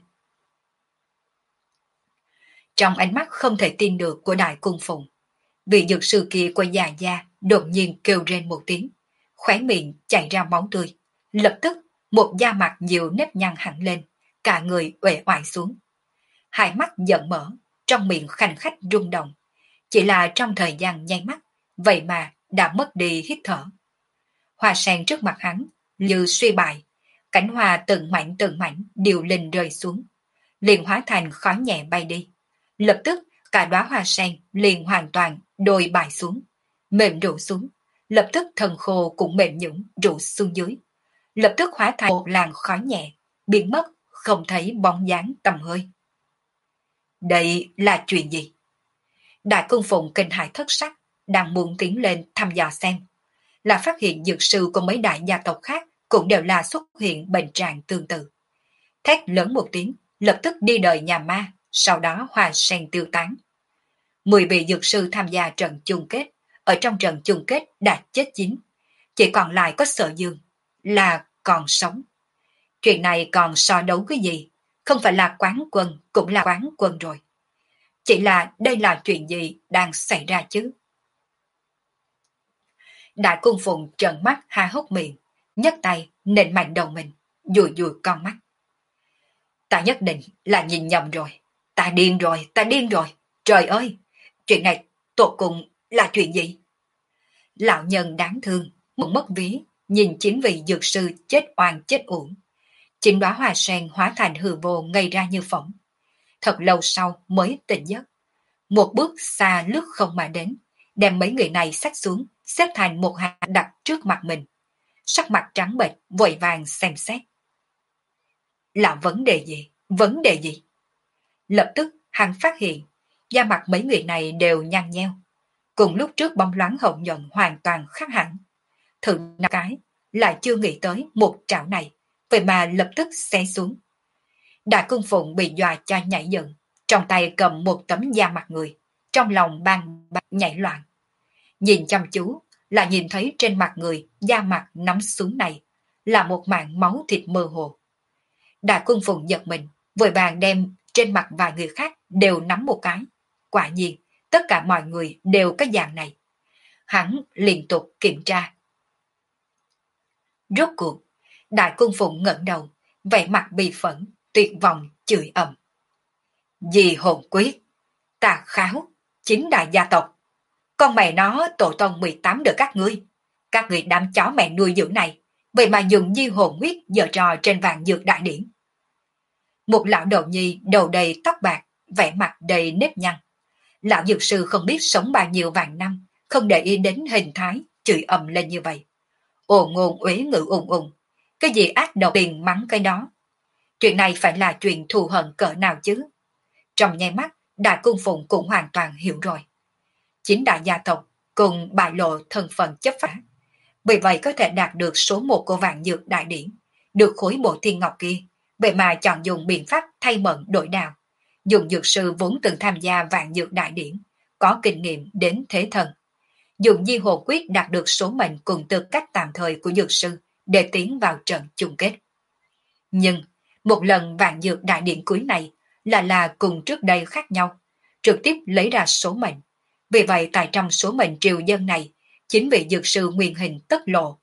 Trong ánh mắt không thể tin được của Đại Cung Phụng, vị dược sư kia của già gia đột nhiên kêu rên một tiếng, khóe miệng chảy ra máu tươi. Lập tức, một da mặt nhiều nếp nhăn hẳn lên, cả người uể oải xuống. Hai mắt giận mở, trong miệng khanh khách rung động. Chỉ là trong thời gian nháy mắt, vậy mà đã mất đi hít thở. Hoa sen trước mặt hắn, như suy bại, cánh hoa từng mảnh từng mảnh đều linh rơi xuống, liền hóa thành khói nhẹ bay đi. Lập tức, cả đóa hoa sen liền hoàn toàn đồi bại xuống, mềm rũ xuống. Lập tức thần khô cũng mềm nhũn rũ xuống dưới. Lập tức hóa thành một làn khói nhẹ, biến mất, không thấy bóng dáng tầm hơi. Đây là chuyện gì? Đại Cung Phụng kinh hãi thất sắc, đang muốn tiến lên thăm dò xem. Là phát hiện dược sư của mấy đại gia tộc khác cũng đều là xuất hiện bệnh trạng tương tự. Thét lớn một tiếng, lập tức đi đời nhà ma, sau đó hoa sen tiêu tán. Mười vị dược sư tham gia trận chung kết, ở trong trận chung kết đã chết chín. Chỉ còn lại có Sở Dương, là còn sống. Chuyện này còn so đấu cái gì? không phải là quán quân cũng là quán quân rồi. Chỉ là đây là chuyện gì đang xảy ra chứ? Đại Cung Phụng trợn mắt há hốc miệng, nhấc tay nện mạnh đầu mình, dùi dùi con mắt. Ta nhất định là nhìn nhầm rồi. Ta điên rồi, ta điên rồi. Trời ơi, chuyện này tột cùng là chuyện gì? Lão nhân đáng thương, một mất ví, nhìn chính vị dược sư chết oan chết uổng. Chính đóa hoa sen hóa thành hư vô ngây ra như phỏng. Thật lâu sau mới tỉnh giấc. Một bước xa lướt không mà đến, đem mấy người này xách xuống, xếp thành một hàng đặt trước mặt mình. Sắc mặt trắng bệch, vội vàng xem xét. Là vấn đề gì? Vấn đề gì? Lập tức hắn phát hiện, da mặt mấy người này đều nhăn nheo. Cùng lúc trước bóng loáng hậu nhuận hoàn toàn khác hẳn. Thử năm cái, lại chưa nghĩ tới một trảo này, vậy mà lập tức xé xuống. Đại Cung Phụng bị dọa cho nhảy dựng, trong tay cầm một tấm da mặt người, trong lòng bang bang nhảy loạn. Nhìn chăm chú, là nhìn thấy trên mặt người, da mặt nắm xuống này, là một mảng máu thịt mơ hồ. Đại Cung Phụng giật mình, vội vàng đem trên mặt vài người khác đều nắm một cái. Quả nhiên, tất cả mọi người đều có dạng này. Hắn liên tục kiểm tra. Rốt cuộc, Đại Cung Phụng ngẩng đầu, vẻ mặt bi phẫn, tuyệt vọng, chửi ầm. Dì hồn quyết, tà kháo, chính đại gia tộc. Con mẹ nó tổ tông mười tám đời các ngươi. Các ngươi đám chó mẹ nuôi dưỡng này, vậy mà dùng di hồn huyết giở trò trên vàng dược đại điển. Một lão đầu nhi đầu đầy tóc bạc, vẻ mặt đầy nếp nhăn. Lão dược sư không biết sống bao nhiêu vạn năm, không để ý đến hình thái, chửi ầm lên như vậy. Ồ ngôn uế ngữ ùng ùng, cái gì ác độc tiền mắng cái đó. Chuyện này phải là chuyện thù hận cỡ nào chứ? Trong nháy mắt, Đại Cung Phụng cũng hoàn toàn hiểu rồi. Chính đại gia tộc cùng bại lộ thân phận chấp phá. Vì vậy có thể đạt được số một của vạn dược đại điển, được khối bộ thiên ngọc kia, vậy mà chọn dùng biện pháp thay mận đổi đào. Dùng dược sư vốn từng tham gia vạn dược đại điển, có kinh nghiệm đến thế thần. Dùng di hồ quyết đạt được số mệnh cùng tư cách tạm thời của dược sư để tiến vào trận chung kết. Nhưng, một lần vạn dược đại điển cuối này là là cùng trước đây khác nhau, trực tiếp lấy ra số mệnh. Vì vậy tại trong số mệnh triều dân này, chính vị dược sư nguyên hình tất lộ.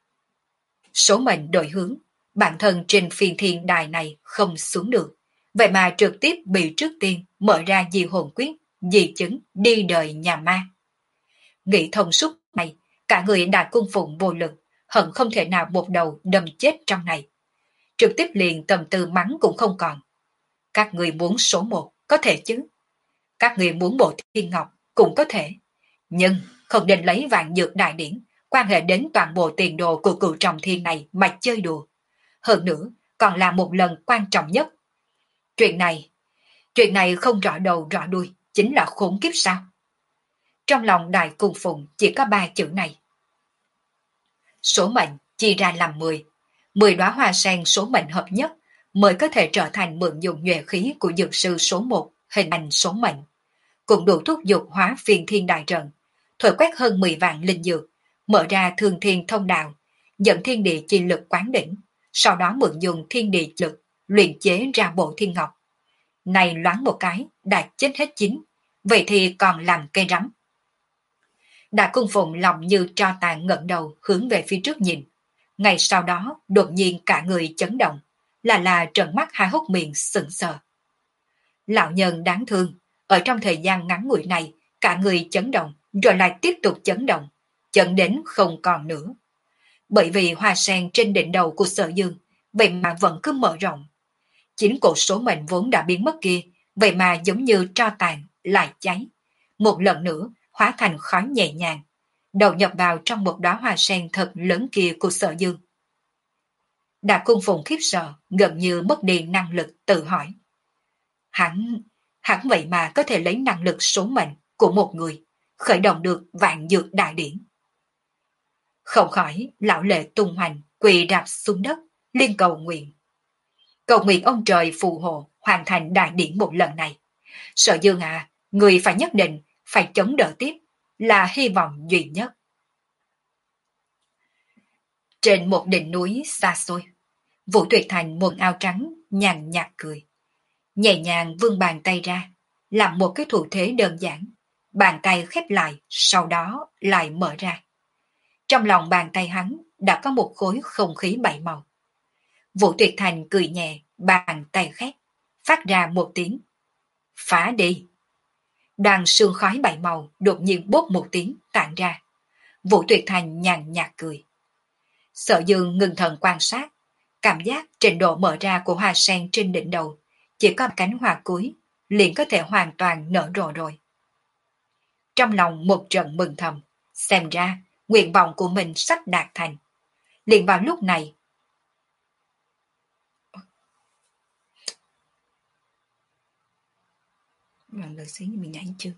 Số mệnh đổi hướng, bản thân trên phiên thiên đài này không xuống được, vậy mà trực tiếp bị trước tiên mở ra di hồn quyết, di chứng đi đời nhà ma. Nghĩ thông suốt này, cả người Đại Cung Phụng vô lực, hận không thể nào một đầu đâm chết trong này. Trực tiếp liền tầm tư mắng cũng không còn. Các người muốn số một, có thể chứ. Các người muốn bộ thiên ngọc, cũng có thể. Nhưng không nên lấy vạn dược đại điển, quan hệ đến toàn bộ tiền đồ của cựu trọng thiên này mà chơi đùa. Hơn nữa, còn là một lần quan trọng nhất. Chuyện này, chuyện này không rõ đầu rõ đuôi, chính là khốn kiếp sao? Trong lòng Đại Cung Phụng chỉ có ba chữ này. Số mệnh chia ra làm mười. Mười đóa hoa sen số mệnh hợp nhất mới có thể trở thành mượn dùng nhuệ khí của dược sư số một, hình thành số mệnh. Cũng đủ thúc giục hóa phiền thiên đại trận, thổi quét hơn mười vạn linh dược, mở ra thương thiên thông đạo, dẫn thiên địa chi lực quán đỉnh, sau đó mượn dùng thiên địa lực, luyện chế ra bộ thiên ngọc. Này loáng một cái, đã chết hết chín, vậy thì còn làm cây rắm. Đại Cung Phụng lòng như tro tàn ngẩng đầu hướng về phía trước nhìn. Ngay sau đó, đột nhiên cả người chấn động, là là trợn mắt hai hốc miệng sững sờ. Lão nhân đáng thương, ở trong thời gian ngắn ngủi này, cả người chấn động, rồi lại tiếp tục chấn động, chấn đến không còn nữa. Bởi vì hoa sen trên đỉnh đầu của Sở Dương, vậy mà vẫn cứ mở rộng. Chính cổ số mệnh vốn đã biến mất kia, vậy mà giống như tro tàn, lại cháy. Một lần nữa, hóa thành khói nhẹ nhàng, đầu nhập vào trong một đóa hoa sen thật lớn kia của Sở Dương. Đại Cung Phụng khiếp sợ, gần như mất đi năng lực tự hỏi. Hắn, hắn vậy mà có thể lấy năng lực số mệnh của một người, khởi động được vạn dược đại điển. Không khỏi, lão lệ tung hoành, quỳ rạp xuống đất, liên cầu nguyện. Cầu nguyện ông trời phù hộ, hoàn thành đại điển một lần này. Sở Dương à, người phải nhất định, phải chống đỡ tiếp, là hy vọng duy nhất. Trên một đỉnh núi xa xôi, Vũ Tuyệt Thành muộn áo trắng, nhàn nhạt cười, nhẹ nhàng vươn bàn tay ra, làm một cái thủ thế đơn giản. Bàn tay khép lại, sau đó lại mở ra. Trong lòng bàn tay hắn đã có một khối không khí bảy màu. Vũ Tuyệt Thành cười nhẹ, bàn tay khép, phát ra một tiếng. Phá đi! Đoàn sương khói bảy màu đột nhiên bốc một tiếng tản ra. Vũ Tuyệt Thành nhàn nhạt cười. Sở Dương ngừng thần quan sát, cảm giác trình độ mở ra của hoa sen trên đỉnh đầu, chỉ có cánh hoa cuối, liền có thể hoàn toàn nở rộ rồi. Trong lòng một trận mừng thầm, xem ra nguyện vọng của mình sắp đạt thành. Liền vào lúc này, lần lời xí mình nhảy chưa?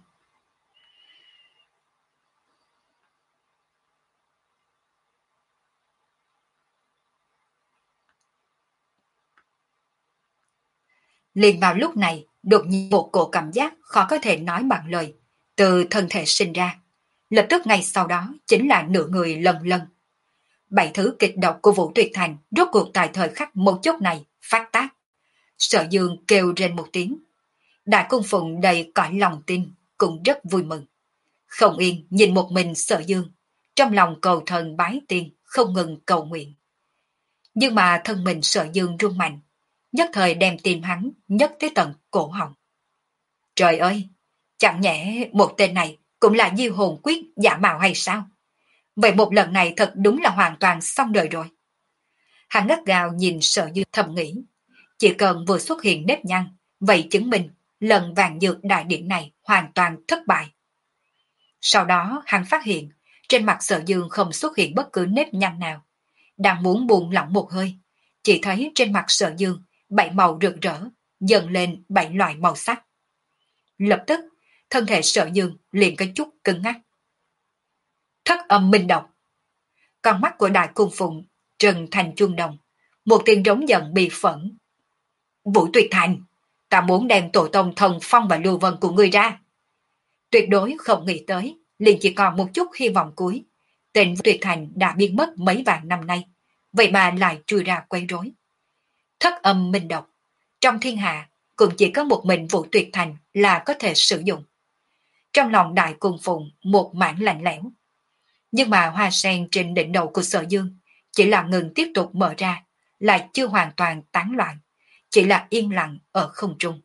Liền vào lúc này, đột nhiên một cổ cảm giác khó có thể nói bằng lời, từ thân thể sinh ra. Lập tức ngay sau đó chính là nửa người lầm lân. Bảy thứ kịch độc của Vũ Tuyệt Thành rốt cuộc tại thời khắc một chốc này phát tác. Sở Dương kêu trên một tiếng. Đại cung phụng đầy cõi lòng tin, cũng rất vui mừng. Không yên nhìn một mình Sở Dương, trong lòng cầu thần bái tiên, không ngừng cầu nguyện. Nhưng mà thân mình Sở Dương rung mạnh, nhất thời đem tim hắn nhất tới tận cổ họng. Trời ơi, chẳng nhẽ một tên này cũng là diêu hồn quyết giả mạo hay sao? Vậy một lần này thật đúng là hoàn toàn xong đời rồi. Hắn ngất gào nhìn Sở Dương thầm nghĩ, chỉ cần vừa xuất hiện nếp nhăn, vậy chứng minh lần vàng dược đại điển này hoàn toàn thất bại. Sau đó hắn phát hiện, trên mặt Sở Dương không xuất hiện bất cứ nếp nhăn nào. Đang muốn buông lỏng một hơi, chỉ thấy trên mặt Sở Dương bảy màu rực rỡ, dần lên bảy loại màu sắc. Lập tức, thân thể Sở Dương liền có chút cứng ngắc. Thất âm minh độc. Con mắt của Đại Cung Phụng trừng thành chuông đồng, một tiếng rống giận bị phẫn. Vũ Tuyệt Thành, ta muốn đem tổ tông thần phong và lưu vân của ngươi ra. Tuyệt đối không nghĩ tới, liền chỉ còn một chút hy vọng cuối. Tên Vũ Tuyệt Thành đã biến mất mấy vạn năm nay, vậy mà lại chui ra quấy rối. Thất âm minh độc, trong thiên hạ cũng chỉ có một mình Vũ Tuyệt Thành là có thể sử dụng. Trong lòng Đại Cung Phụng một mảng lạnh lẽo. Nhưng mà hoa sen trên đỉnh đầu của Sở Dương chỉ là ngừng tiếp tục mở ra, lại chưa hoàn toàn tán loạn, chỉ là yên lặng ở không trung.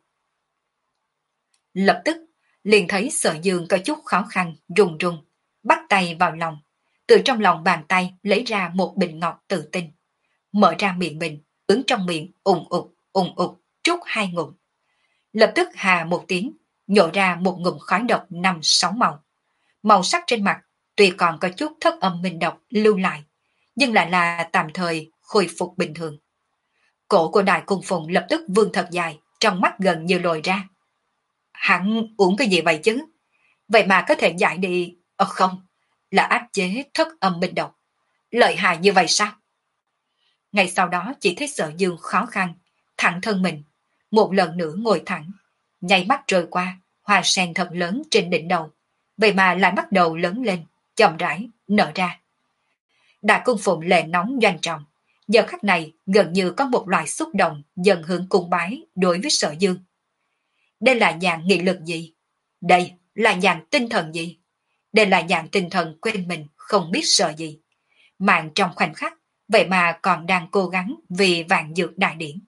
Lập tức, liền thấy Sở Dương có chút khó khăn, run run, bắt tay vào lòng, từ trong lòng bàn tay lấy ra một bình ngọc tự tinh, mở ra miệng mình, ứng trong miệng ùng ục, ùng ục, trút hai ngụm. Lập tức hà một tiếng, nhổ ra một ngụm khói độc năm sáu màu. Màu sắc trên mặt tuy còn có chút thất âm minh độc lưu lại, nhưng lại là tạm thời khôi phục bình thường. Cổ của Đại Cung Phụng lập tức vươn thật dài, trong mắt gần như lồi ra. Hắn uống cái gì vậy chứ? Vậy mà có thể giải đi... Ờ không, là áp chế thất âm minh độc. Lợi hại như vậy sao? Ngay sau đó chỉ thấy Sở Dương khó khăn, thẳng thân mình, một lần nữa ngồi thẳng, nháy mắt trôi qua, hoa sen thật lớn trên đỉnh đầu, vậy mà lại bắt đầu lớn lên, chậm rãi, nở ra. Đại Cung Phụng lệ nóng doanh trọng, giờ khắc này gần như có một loại xúc động dần hướng cung bái đối với Sở Dương. Đây là dạng nghị lực gì? Đây là dạng tinh thần gì? Đây là dạng tinh thần quên mình, không biết sợ gì. Mạng trong khoảnh khắc, vậy mà còn đang cố gắng vì vạn dược đại điển.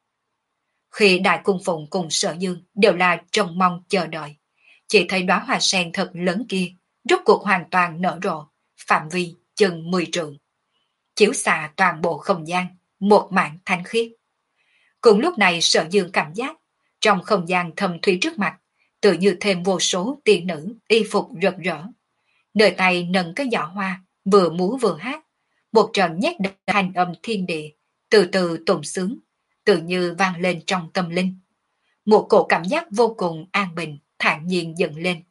Khi Đại Cung Phụng cùng Sở Dương đều là trông mong chờ đợi, chỉ thấy đóa hoa sen thật lớn kia, rốt cuộc hoàn toàn nở rộ, phạm vi chừng mười trượng. Chiếu xạ toàn bộ không gian, một mảng thanh khiết. Cùng lúc này Sở Dương cảm giác, trong không gian thầm thủy trước mặt, tự như thêm vô số tiên nữ y phục rực rỡ. Nơi tay nâng cái giỏ hoa, vừa múa vừa hát, một trận nhét thành âm thiên địa, từ từ tụng sướng, tự như vang lên trong tâm linh. Một cổ cảm giác vô cùng an bình, thản nhiên dần lên.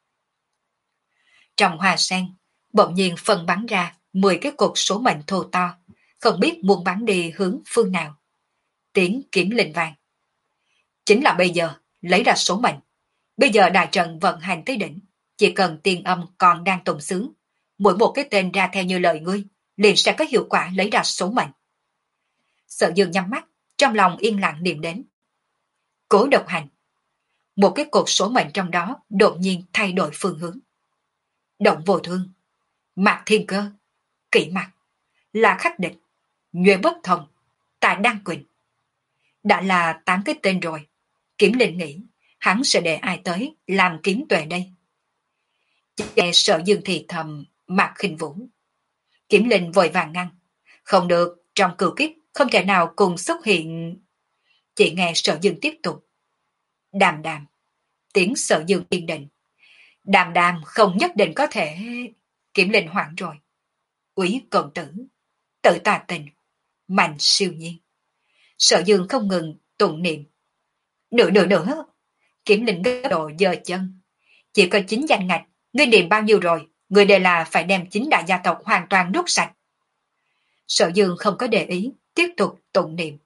Trong hoa sen, bỗng nhiên phân bắn ra mười cái cột số mệnh thô to, không biết muốn bắn đi hướng phương nào. Tiếng kiểm lệnh vàng. Chính là bây giờ, lấy ra số mệnh. Bây giờ đại trận vận hành tới đỉnh, chỉ cần tiên âm còn đang tụng sướng, mỗi một cái tên ra theo như lời ngươi, liền sẽ có hiệu quả lấy ra số mệnh. Sở Dương nhắm mắt, trong lòng yên lặng niệm đến. Cố độc hành. Một cái cột số mệnh trong đó đột nhiên thay đổi phương hướng. Động vô thương, Mạc Thiên Cơ, Kỵ Mặc, La Khắc Địch, Nhuệ Bất Thông, Tạ Đăng Quỳnh. Đã là tám cái tên rồi. Kiểm Linh nghĩ hắn sẽ để ai tới làm kiếm tuệ đây. Nghe Sở Dương thì thầm Mạc Khinh Vũ. Kiểm Linh vội vàng ngăn. Không được, trong cửu kiếp không thể nào cùng xuất hiện. Chỉ nghe Sở Dương tiếp tục. Đàm đàm. Tiếng Sở Dương yên định. Đàm đàm không nhất định có thể. Kiểm Linh hoảng rồi. Úy công tử. Tự tà tình. Mạnh siêu nhiên. Sở Dương không ngừng tụng niệm. Nữa nữa nữa. Kiểm Linh gấp độ giơ chân. Chỉ có chín danh ngạch. Ngươi niệm bao nhiêu rồi? Ngươi đều là phải đem chính đại gia tộc hoàn toàn rút sạch. Sở Dương không có để ý. Tiếp tục tụng niệm.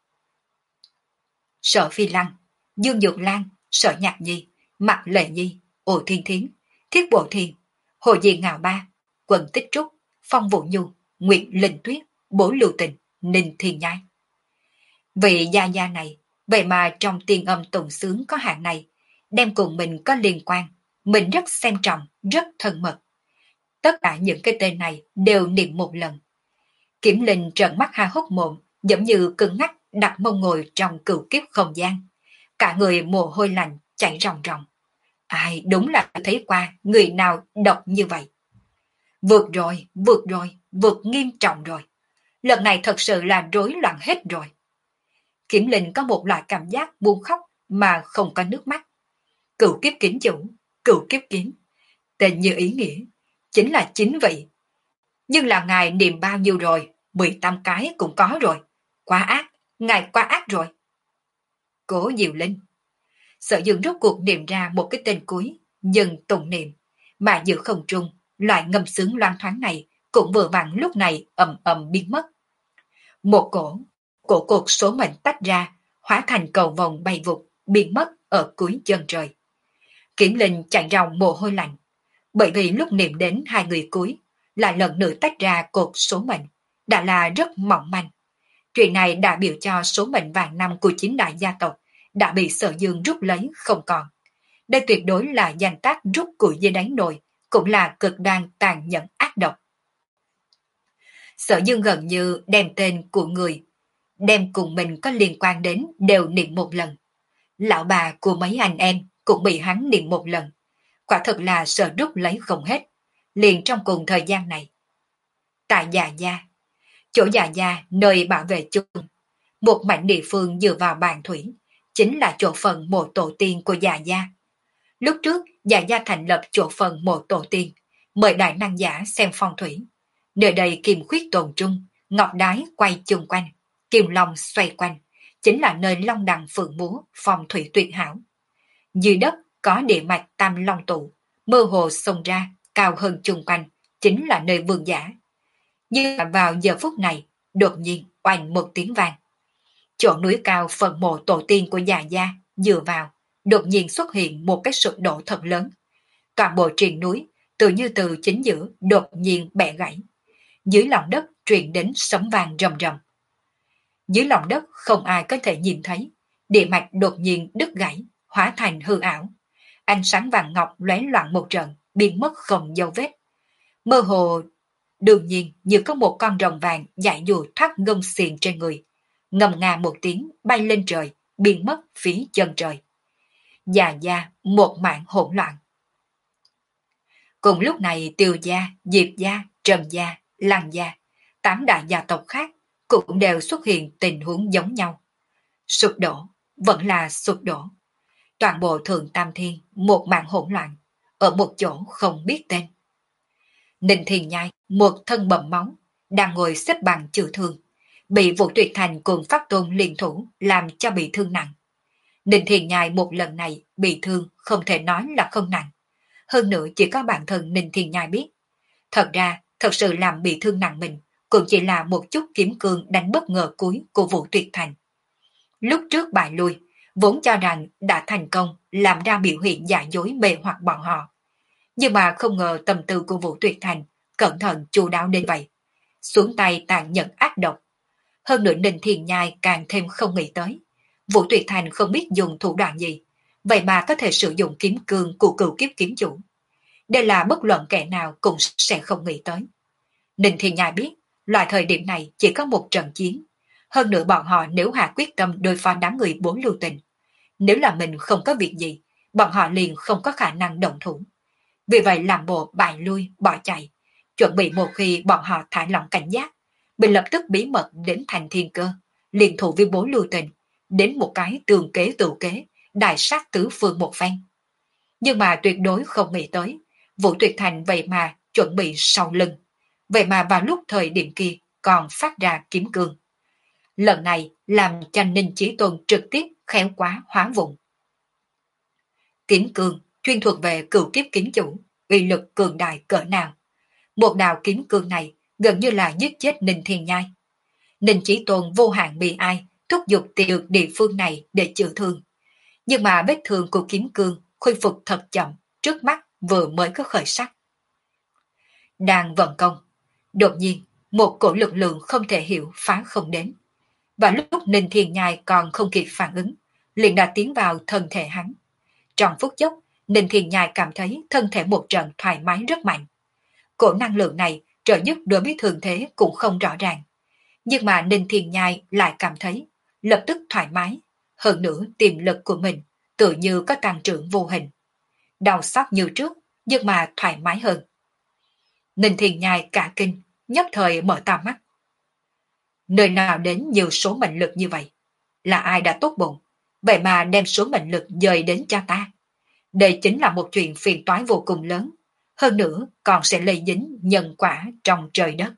Sở Phi Lăng, Dương Dược Lan, Sở Nhạc Nhi, Mạc Lệ Nhi, Ồ Thiên Thiến, Thiết Bộ Thiên, Hồ Diên Ngạo Ba, Quần Tích Trúc, Phong Vũ Nhu, Nguyệt Linh Tuyết, Bố Lưu Tình, Ninh Thiên Nhai. Vị gia gia này, vậy mà trong tiên âm tụng sướng có hạng này, đem cùng mình có liên quan, mình rất xem trọng, rất thân mật. Tất cả những cái tên này đều niệm một lần. Kiểm Linh trợn mắt ha hốc mồm, giống như cứng ngắc đặt mông ngồi trong cửu kiếp không gian. Cả người mồ hôi lạnh chảy ròng ròng. Ai đúng là thấy qua người nào độc như vậy. Vượt rồi, vượt rồi, vượt nghiêm trọng rồi. Lần này thật sự là rối loạn hết rồi. Kiểm Linh có một loại cảm giác buông khóc mà không có nước mắt. Cửu kiếp kính chủ, cửu kiếp kiếm. Tên như ý nghĩa, chính là chính vị. Nhưng là ngài niệm bao nhiêu rồi, mười tám cái cũng có rồi. Quá ác, ngài quá ác rồi. Cố Diệu Linh. Sở Dương rốt cuộc niệm ra một cái tên cuối, dừng tụng niệm, mà giữa không trung, loại ngâm sướng loan thoáng này cũng vừa vặn lúc này ầm ầm biến mất. Một cổ, cổ cột số mệnh tách ra, hóa thành cầu vòng bay vụt, biến mất ở cuối chân trời. Kiểm Linh chạy ròng mồ hôi lạnh, bởi vì lúc niệm đến hai người cuối, lại lần nữa tách ra cột số mệnh, đã là rất mỏng manh. Chuyện này đã biểu cho số mệnh vàng năm của chính đại gia tộc đã bị Sở Dương rút lấy không còn. Đây tuyệt đối là danh tác rút củi dưới đáy nồi, cũng là cực đoan tàn nhẫn ác độc. Sở Dương gần như đem tên của người, đem cùng mình có liên quan đến đều niệm một lần. Lão bà của mấy anh em cũng bị hắn niệm một lần. Quả thật là sợ rút lấy không hết, liền trong cùng thời gian này. Tại Già Gia, chỗ Già Gia nơi bảo vệ chung, một mảnh địa phương dựa vào bàn thủy, chính là chỗ phần mộ tổ tiên của Già Gia. Lúc trước, Già Gia thành lập chỗ phần mộ tổ tiên, mời đại năng giả xem phong thủy. Nơi đây kim khuyết tồn trung, ngọc đái quay chung quanh, kim long xoay quanh, chính là nơi long đằng phượng múa, phong thủy tuyệt hảo. Dưới đất có địa mạch tam long tụ, mơ hồ xông ra, cao hơn chung quanh, chính là nơi vương giả. Nhưng vào giờ phút này, đột nhiên oanh một tiếng vang. Chỗ núi cao phần mộ tổ tiên của Già Gia dựa vào, đột nhiên xuất hiện một cái sụp đổ thật lớn. Toàn bộ triền núi, tự như từ chính giữa đột nhiên bẻ gãy. Dưới lòng đất truyền đến sấm vang rầm rầm. Dưới lòng đất không ai có thể nhìn thấy, địa mạch đột nhiên đứt gãy, hóa thành hư ảo. Ánh sáng vàng ngọc lóe loạn một trận, biến mất không dấu vết. Mơ hồ, đương nhiên như có một con rồng vàng dại dùa thoát ngông xiềng trên người, ngầm ngà một tiếng bay lên trời, biến mất phía chân trời. Già Gia một mảng hỗn loạn. Cùng lúc này Tiêu Gia, Diệp Gia, Trần Gia, Lăng Gia, tám đại gia tộc khác cũng đều xuất hiện tình huống giống nhau. Sụp đổ, vẫn là sụp đổ. Toàn bộ Thượng Tam Thiên một mảng hỗn loạn, ở một chỗ không biết tên. Ninh Thiên Nhai, một thân bầm máu, đang ngồi xếp bằng chịu thương, bị Vũ Tuyệt Thành cùng Pháp Tôn liên thủ làm cho bị thương nặng. Ninh Thiên Nhai một lần này bị thương không thể nói là không nặng. Hơn nữa chỉ có bản thân Ninh Thiên Nhai biết. Thật ra, thật sự làm bị thương nặng mình cũng chỉ là một chút kiếm cương đánh bất ngờ cuối của Vũ Tuyệt Thành. Lúc trước bại lui, vốn cho rằng đã thành công làm ra biểu hiện giả dối mê hoặc bọn họ. Nhưng mà không ngờ tâm tư của Vũ Tuyệt Thành cẩn thận chu đáo đến vậy. Xuống tay tàn nhẫn ác độc. Hơn nữa Ninh Thiên Nhai càng thêm không nghĩ tới. Vũ Tuyệt Thành không biết dùng thủ đoạn gì, vậy mà có thể sử dụng kiếm cương của cựu kiếp kiếm chủ. Đây là bất luận kẻ nào cũng sẽ không nghĩ tới. Ninh Thiên Nhai biết, loại thời điểm này chỉ có một trận chiến. Hơn nữa bọn họ nếu hạ quyết tâm đối phó đám người bốn lưu tình. Nếu là mình không có việc gì, bọn họ liền không có khả năng động thủ. Vì vậy làm bộ bại lui, bỏ chạy, chuẩn bị một khi bọn họ thả lỏng cảnh giác, mình lập tức bí mật đến thành thiên cơ, liền thủ với bốn lưu tình, đến một cái tường kế tự kế, đại sát tứ phương một phen. Nhưng mà tuyệt đối không nghĩ tới, Vũ Tuyệt Thành vậy mà chuẩn bị sau lưng. Vậy mà vào lúc thời điểm kia còn phát ra kiếm cương. Lần này làm cho Ninh Chí Tôn trực tiếp khéo quá hóa vụng. Kiếm cương chuyên thuộc về cửu kiếp kiếm chủ, uy lực cường đại cỡ nào. Một đạo kiếm cương này gần như là giết chết Ninh Thiên Nhai. Ninh Chí Tôn vô hạn bị ai thúc giục tìm được địa phương này để chữa thương. Nhưng mà vết thương của kiếm cương khôi phục thật chậm, trước mắt vừa mới có khởi sắc. Đang vận công, đột nhiên một cổ lực lượng không thể hiểu phá không đến. Và lúc Ninh Thiên Nhai còn không kịp phản ứng, liền đã tiến vào thân thể hắn. Trong phút chốc, Ninh Thiên Nhai cảm thấy thân thể một trận thoải mái rất mạnh. Cổ năng lượng này trợ giúp đối với thường thế cũng không rõ ràng. Nhưng mà Ninh Thiên Nhai lại cảm thấy lập tức thoải mái. Hơn nữa tiềm lực của mình tự như có tăng trưởng vô hình. Đau xót như trước, nhưng mà thoải mái hơn. Ninh Thiên Nhai cả kinh, nhất thời mở to mắt. Nơi nào đến nhiều số mệnh lực như vậy? Là ai đã tốt bụng, vậy mà đem số mệnh lực dời đến cho ta? Đây chính là một chuyện phiền toái vô cùng lớn, hơn nữa còn sẽ lây dính nhân quả trong trời đất.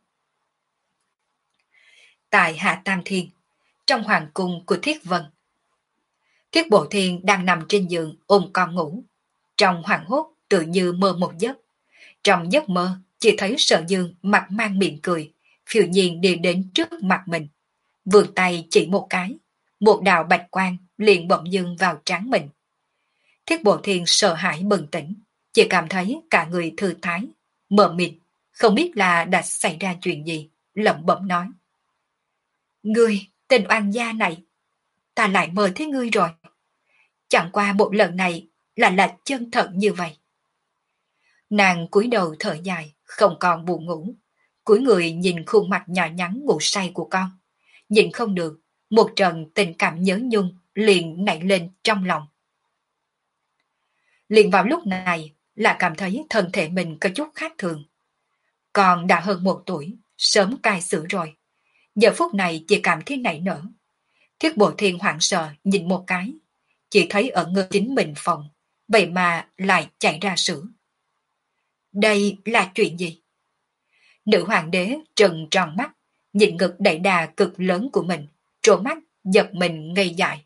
Tại Hạ Tam Thiên, trong hoàng cung của Thiết Vân, Thiết Bộ Thiên đang nằm trên giường ôm con ngủ. Trong hoàng hốt tự như mơ một giấc. Trong giấc mơ chỉ thấy Sở Dương mặt mang miệng cười, phiêu nhiên đi đến trước mặt mình. Vươn tay chỉ một cái, một đạo bạch quang liền bỗng dưng vào trán mình. Thiết Bộ Thiên sợ hãi bừng tỉnh, chỉ cảm thấy cả người thư thái, mờ mịt, không biết là đã xảy ra chuyện gì, lẩm bẩm nói. Ngươi, tên oan gia này, ta lại mơ thấy ngươi rồi. Chẳng qua một lần này là là chân thật như vậy. Nàng cúi đầu thở dài, không còn buồn ngủ. Cúi người nhìn khuôn mặt nhỏ nhắn ngủ say của con. Nhìn không được, một trận tình cảm nhớ nhung liền nảy lên trong lòng. Liền vào lúc này là cảm thấy thân thể mình có chút khác thường. Con đã hơn một tuổi, sớm cai xử rồi. Giờ phút này chỉ cảm thấy nảy nở. Thiết Bộ Thiên hoảng sợ nhìn một cái, chỉ thấy ở ngực chính mình phòng, vậy mà lại chảy ra sữa. Đây là chuyện gì? Nữ hoàng đế trừng tròn mắt, nhìn ngực đẩy đà cực lớn của mình, trố mắt giật mình ngây dại.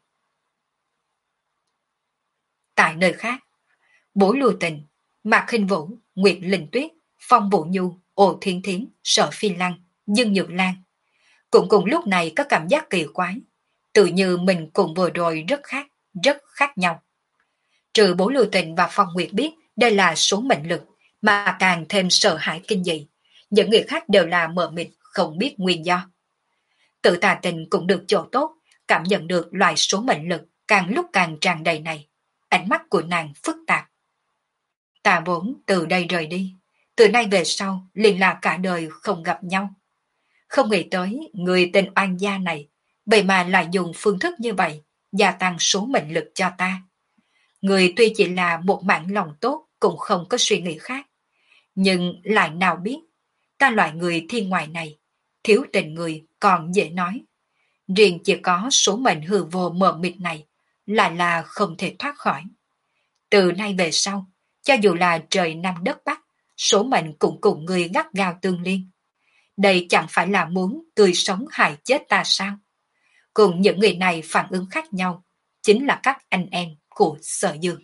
Tại nơi khác, Bố Lưu Tình, Mạc Khinh Vũ, Nguyệt Linh Tuyết, Phong Vũ Nhu, Ồ Thiên Thiến, Sở Phi Lăng, Dương Nhược Lan cũng cùng lúc này có cảm giác kỳ quái, tự như mình cùng vừa rồi rất khác, rất khác nhau. Trừ Bố Lưu Tình và Phong Nguyệt biết đây là số mệnh lực, mà càng thêm sợ hãi kinh dị. Những người khác đều là mờ mịt, không biết nguyên do. Tự Tà Tình cũng được chỗ tốt, cảm nhận được loại số mệnh lực càng lúc càng tràn đầy này. Ánh mắt của nàng phức tạp. Ta vốn từ đây rời đi, từ nay về sau liền là cả đời không gặp nhau. Không nghĩ tới người tên oan gia này, vậy mà lại dùng phương thức như vậy, gia tăng số mệnh lực cho ta. Người tuy chỉ là một mạng lòng tốt cũng không có suy nghĩ khác. Nhưng lại nào biết, ta loại người thiên ngoại này, thiếu tình người còn dễ nói. Riêng chỉ có số mệnh hư vô mờ mịt này, lại là không thể thoát khỏi. Từ nay về sau, cho dù là trời Nam đất Bắc, số mệnh cũng cùng người gắt gao tương liên. Đây chẳng phải là muốn tươi sống hại chết ta sao? Cùng những người này phản ứng khác nhau, chính là các anh em của Sở Dương.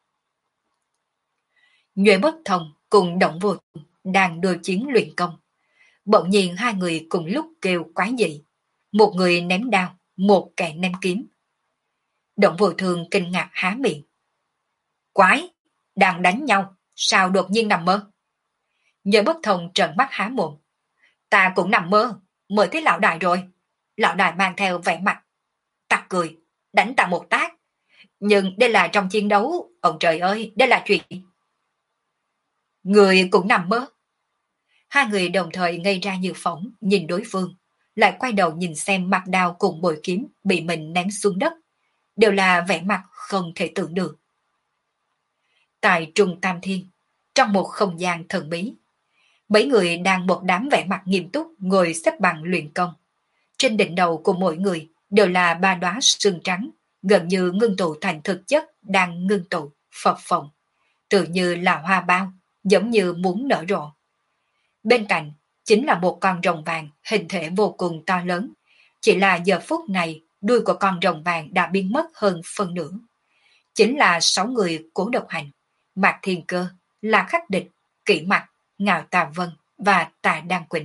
Nhuệ Bất Thông cùng Động Vô Thường đang đối chiến luyện công. Bỗng nhiên hai người cùng lúc kêu quái dị. Một người ném đao, một kẻ ném kiếm. Động Vô Thường kinh ngạc há miệng. Quái, đang đánh nhau, sao đột nhiên nằm mơ? Nhuệ Bất Thông trợn mắt há mồm. Ta cũng nằm mơ, mơ thấy lão đại rồi. Lão đại mang theo vẻ mặt tặc cười, đánh ta một tác. Nhưng đây là trong chiến đấu, ông trời ơi, đây là chuyện. Người cũng nằm mơ. Hai người đồng thời ngây ra như phỏng, nhìn đối phương, lại quay đầu nhìn xem mặt đao cùng bội kiếm bị mình ném xuống đất, đều là vẻ mặt không thể tưởng được. Tại Trung Tam Thiên, trong một không gian thần bí, mấy người đang một đám vẻ mặt nghiêm túc ngồi xếp bằng luyện công. Trên đỉnh đầu của mỗi người đều là ba đóa sương trắng, gần như ngưng tụ thành thực chất đang ngưng tụ, phập phồng, tự như là hoa bao, giống như muốn nở rộ. Bên cạnh chính là một con rồng vàng hình thể vô cùng to lớn, chỉ là giờ phút này đuôi của con rồng vàng đã biến mất hơn phân nửa. Chính là sáu người Cố Độc Hành, Mạc Thiên Cơ, La Khắc Địch, Kỷ Mặc, Ngạo Tà Vân và Tà Đan Quỳnh.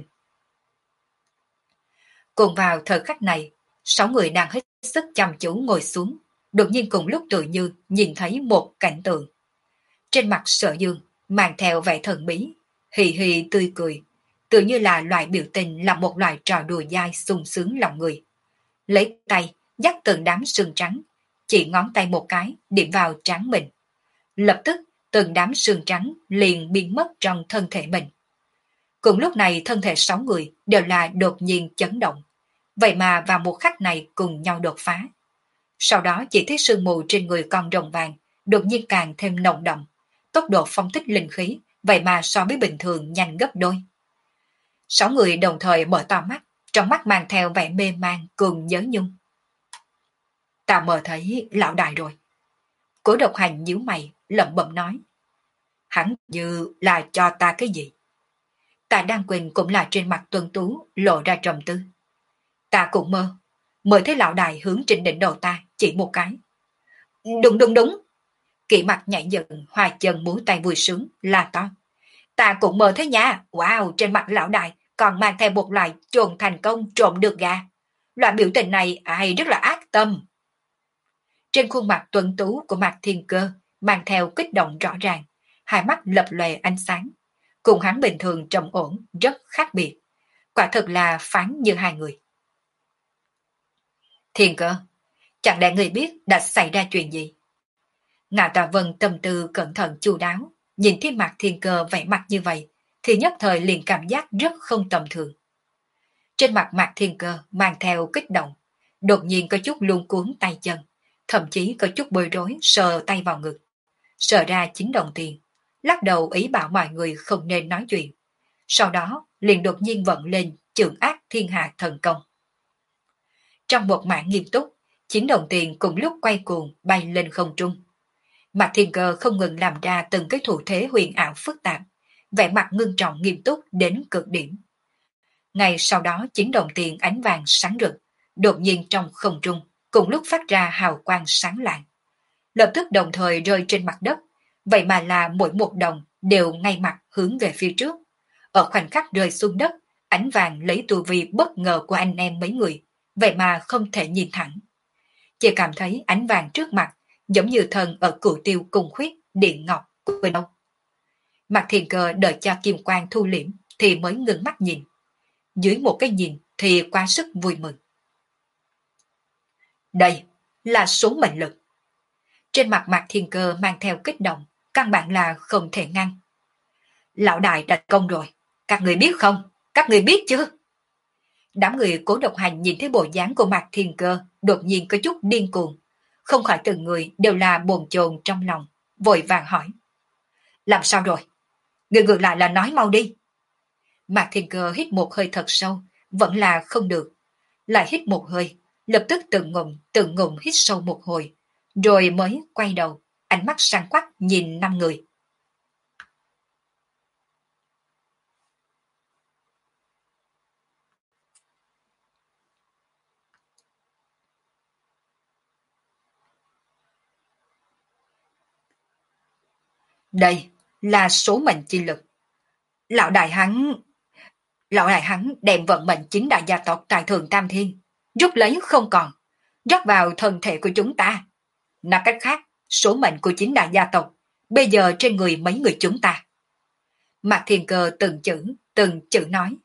Cùng vào thời khắc này, sáu người đang hết sức chăm chú ngồi xuống, đột nhiên cùng lúc tự như nhìn thấy một cảnh tượng. Trên mặt Sở Dương mang theo vẻ thần bí, hì hì tươi cười, tự như là loại biểu tình là một loại trò đùa dai sung sướng lòng người. Lấy tay dắt từng đám sương trắng, chỉ ngón tay một cái điểm vào trán mình. Lập tức từng đám sương trắng liền biến mất trong thân thể mình. Cùng lúc này thân thể sáu người đều là đột nhiên chấn động, vậy mà vào một khắc này cùng nhau đột phá. Sau đó chỉ thấy sương mù trên người con rồng vàng đột nhiên càng thêm nồng đậm, tốc độ phong thích linh khí vậy mà so với bình thường nhanh gấp đôi. Sáu người đồng thời mở to mắt, trong mắt mang theo vẻ mê man cùng nhớ nhung. Ta mơ thấy lão đại rồi. Cố Độc Hành nhíu mày, lẩm bẩm nói. Hắn như là cho ta cái gì? Tạ Đan Quỳnh cũng là trên mặt tuân tú, lộ ra trầm tư. Ta cũng mơ, mơ thấy lão đại hướng trên đỉnh đầu ta, chỉ một cái. Đúng đúng đúng. Kỷ Mặc nhảy dựng, hòa chân múa tay vui sướng, là to. Ta cũng mơ thấy nha, wow, trên mặt lão đại còn mang theo một loại trộm thành công trộm được gà. Loại biểu tình này ai rất là ác tâm. Trên khuôn mặt tuấn tú của Mạc Thiên Cơ mang theo kích động rõ ràng, hai mắt lập lòe ánh sáng, cùng hắn bình thường trầm ổn rất khác biệt, quả thực là phán như hai người. Thiên Cơ, chẳng lẽ người biết đã xảy ra chuyện gì? Ngạo Tà Vân tâm tư cẩn thận chu đáo, nhìn thấy Mạc Thiên Cơ vẻ mặt như vậy, thì nhất thời liền cảm giác rất không tầm thường. Trên mặt Mạc Thiên Cơ mang theo kích động, đột nhiên có chút luống cuống tay chân, thậm chí có chút bối rối sờ tay vào ngực, sờ ra chín đồng tiền, lắc đầu ý bảo mọi người không nên nói chuyện. Sau đó liền đột nhiên vận lên chưởng ác thiên hạ thần công. Trong một mảng nghiêm túc, chín đồng tiền cùng lúc quay cuồng bay lên không trung. Mạc Thiên Cơ không ngừng làm ra từng cái thủ thế huyền ảo phức tạp, vẻ mặt ngưng trọng nghiêm túc đến cực điểm. Ngay sau đó chín đồng tiền ánh vàng sáng rực, đột nhiên trong không trung, cùng lúc phát ra hào quang sáng lạng. Lập tức đồng thời rơi trên mặt đất, vậy mà là mỗi một đồng đều ngay mặt hướng về phía trước. Ở khoảnh khắc rơi xuống đất, ánh vàng lấy tu vi bất ngờ của anh em mấy người, vậy mà không thể nhìn thẳng. Chỉ cảm thấy ánh vàng trước mặt, giống như thần ở cửu tiêu cùng khuyết, điện ngọc, quên đâu. Mạc Thiên Cơ đợi cho kim quang thu liễm thì mới ngừng mắt nhìn. Dưới một cái nhìn thì quá sức vui mừng. Đây là số mệnh lực. Trên mặt Mạc Thiên Cơ mang theo kích động, căn bản là không thể ngăn. Lão đại đã công rồi, các người biết không? Các người biết chưa? Đám người Cố Độc Hành nhìn thấy bộ dáng của Mạc Thiên Cơ đột nhiên có chút điên cuồng, không khỏi từng người đều là bồn chồn trong lòng, vội vàng hỏi. Làm sao rồi? Người ngược lại là nói mau đi. Mạc Thiên Cơ hít một hơi thật sâu, vẫn là không được. Lại hít một hơi, lập tức từng ngụm, từng ngụm hít sâu một hồi, rồi mới quay đầu, ánh mắt sáng quắc nhìn năm người. Đây là số mệnh chi lực. Lão đại hắn... Lão đại hắn đem vận mệnh chính đại gia tộc tại Thường Tam Thiên, rút lấy không còn, rót vào thân thể của chúng ta. Nói cách khác, số mệnh của chính đại gia tộc bây giờ trên người mấy người chúng ta. Mạc Thiên Cơ từng chữ, từng chữ nói.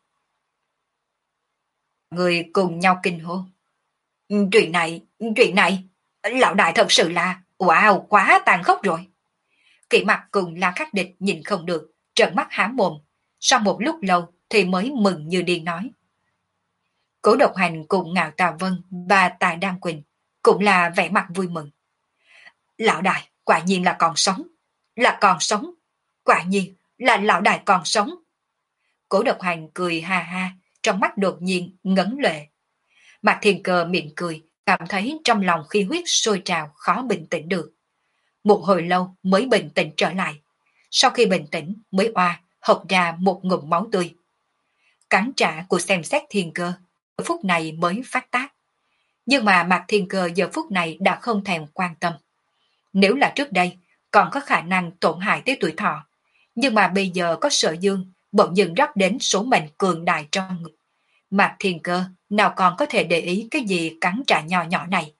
Người cùng nhau kinh hô. Chuyện này, chuyện này. Lão đại thật sự là, wow, quá tàn khốc rồi. Kỵ mặt cùng La Khắc Địch nhìn không được, trợn mắt há mồm. Sau một lúc lâu thì mới mừng như điên nói. Cố Độc Hành cùng Ngạo Tà Vân và Tài Đan Quỳnh cũng là vẻ mặt vui mừng. Lão đại quả nhiên là còn sống, là còn sống, quả nhiên là lão đại còn sống. Cố Độc Hành cười ha ha, trong mắt đột nhiên ngấn lệ. Mạc Thiên Cơ miệng cười, cảm thấy trong lòng khí huyết sôi trào khó bình tĩnh được. Một hồi lâu mới bình tĩnh trở lại. Sau khi bình tĩnh mới oa hộc ra một ngụm máu tươi. Cắn trả của xem xét Thiên Cơ, giờ phút này mới phát tác. Nhưng mà Mạc Thiên Cơ giờ phút này đã không thèm quan tâm. Nếu là trước đây, còn có khả năng tổn hại tới tuổi thọ. Nhưng mà bây giờ có Sở Dương, bỗng dưng rót đến số mệnh cường đại trong người. Mạc Thiên Cơ nào còn có thể để ý cái gì cắn trả nhỏ nhỏ này.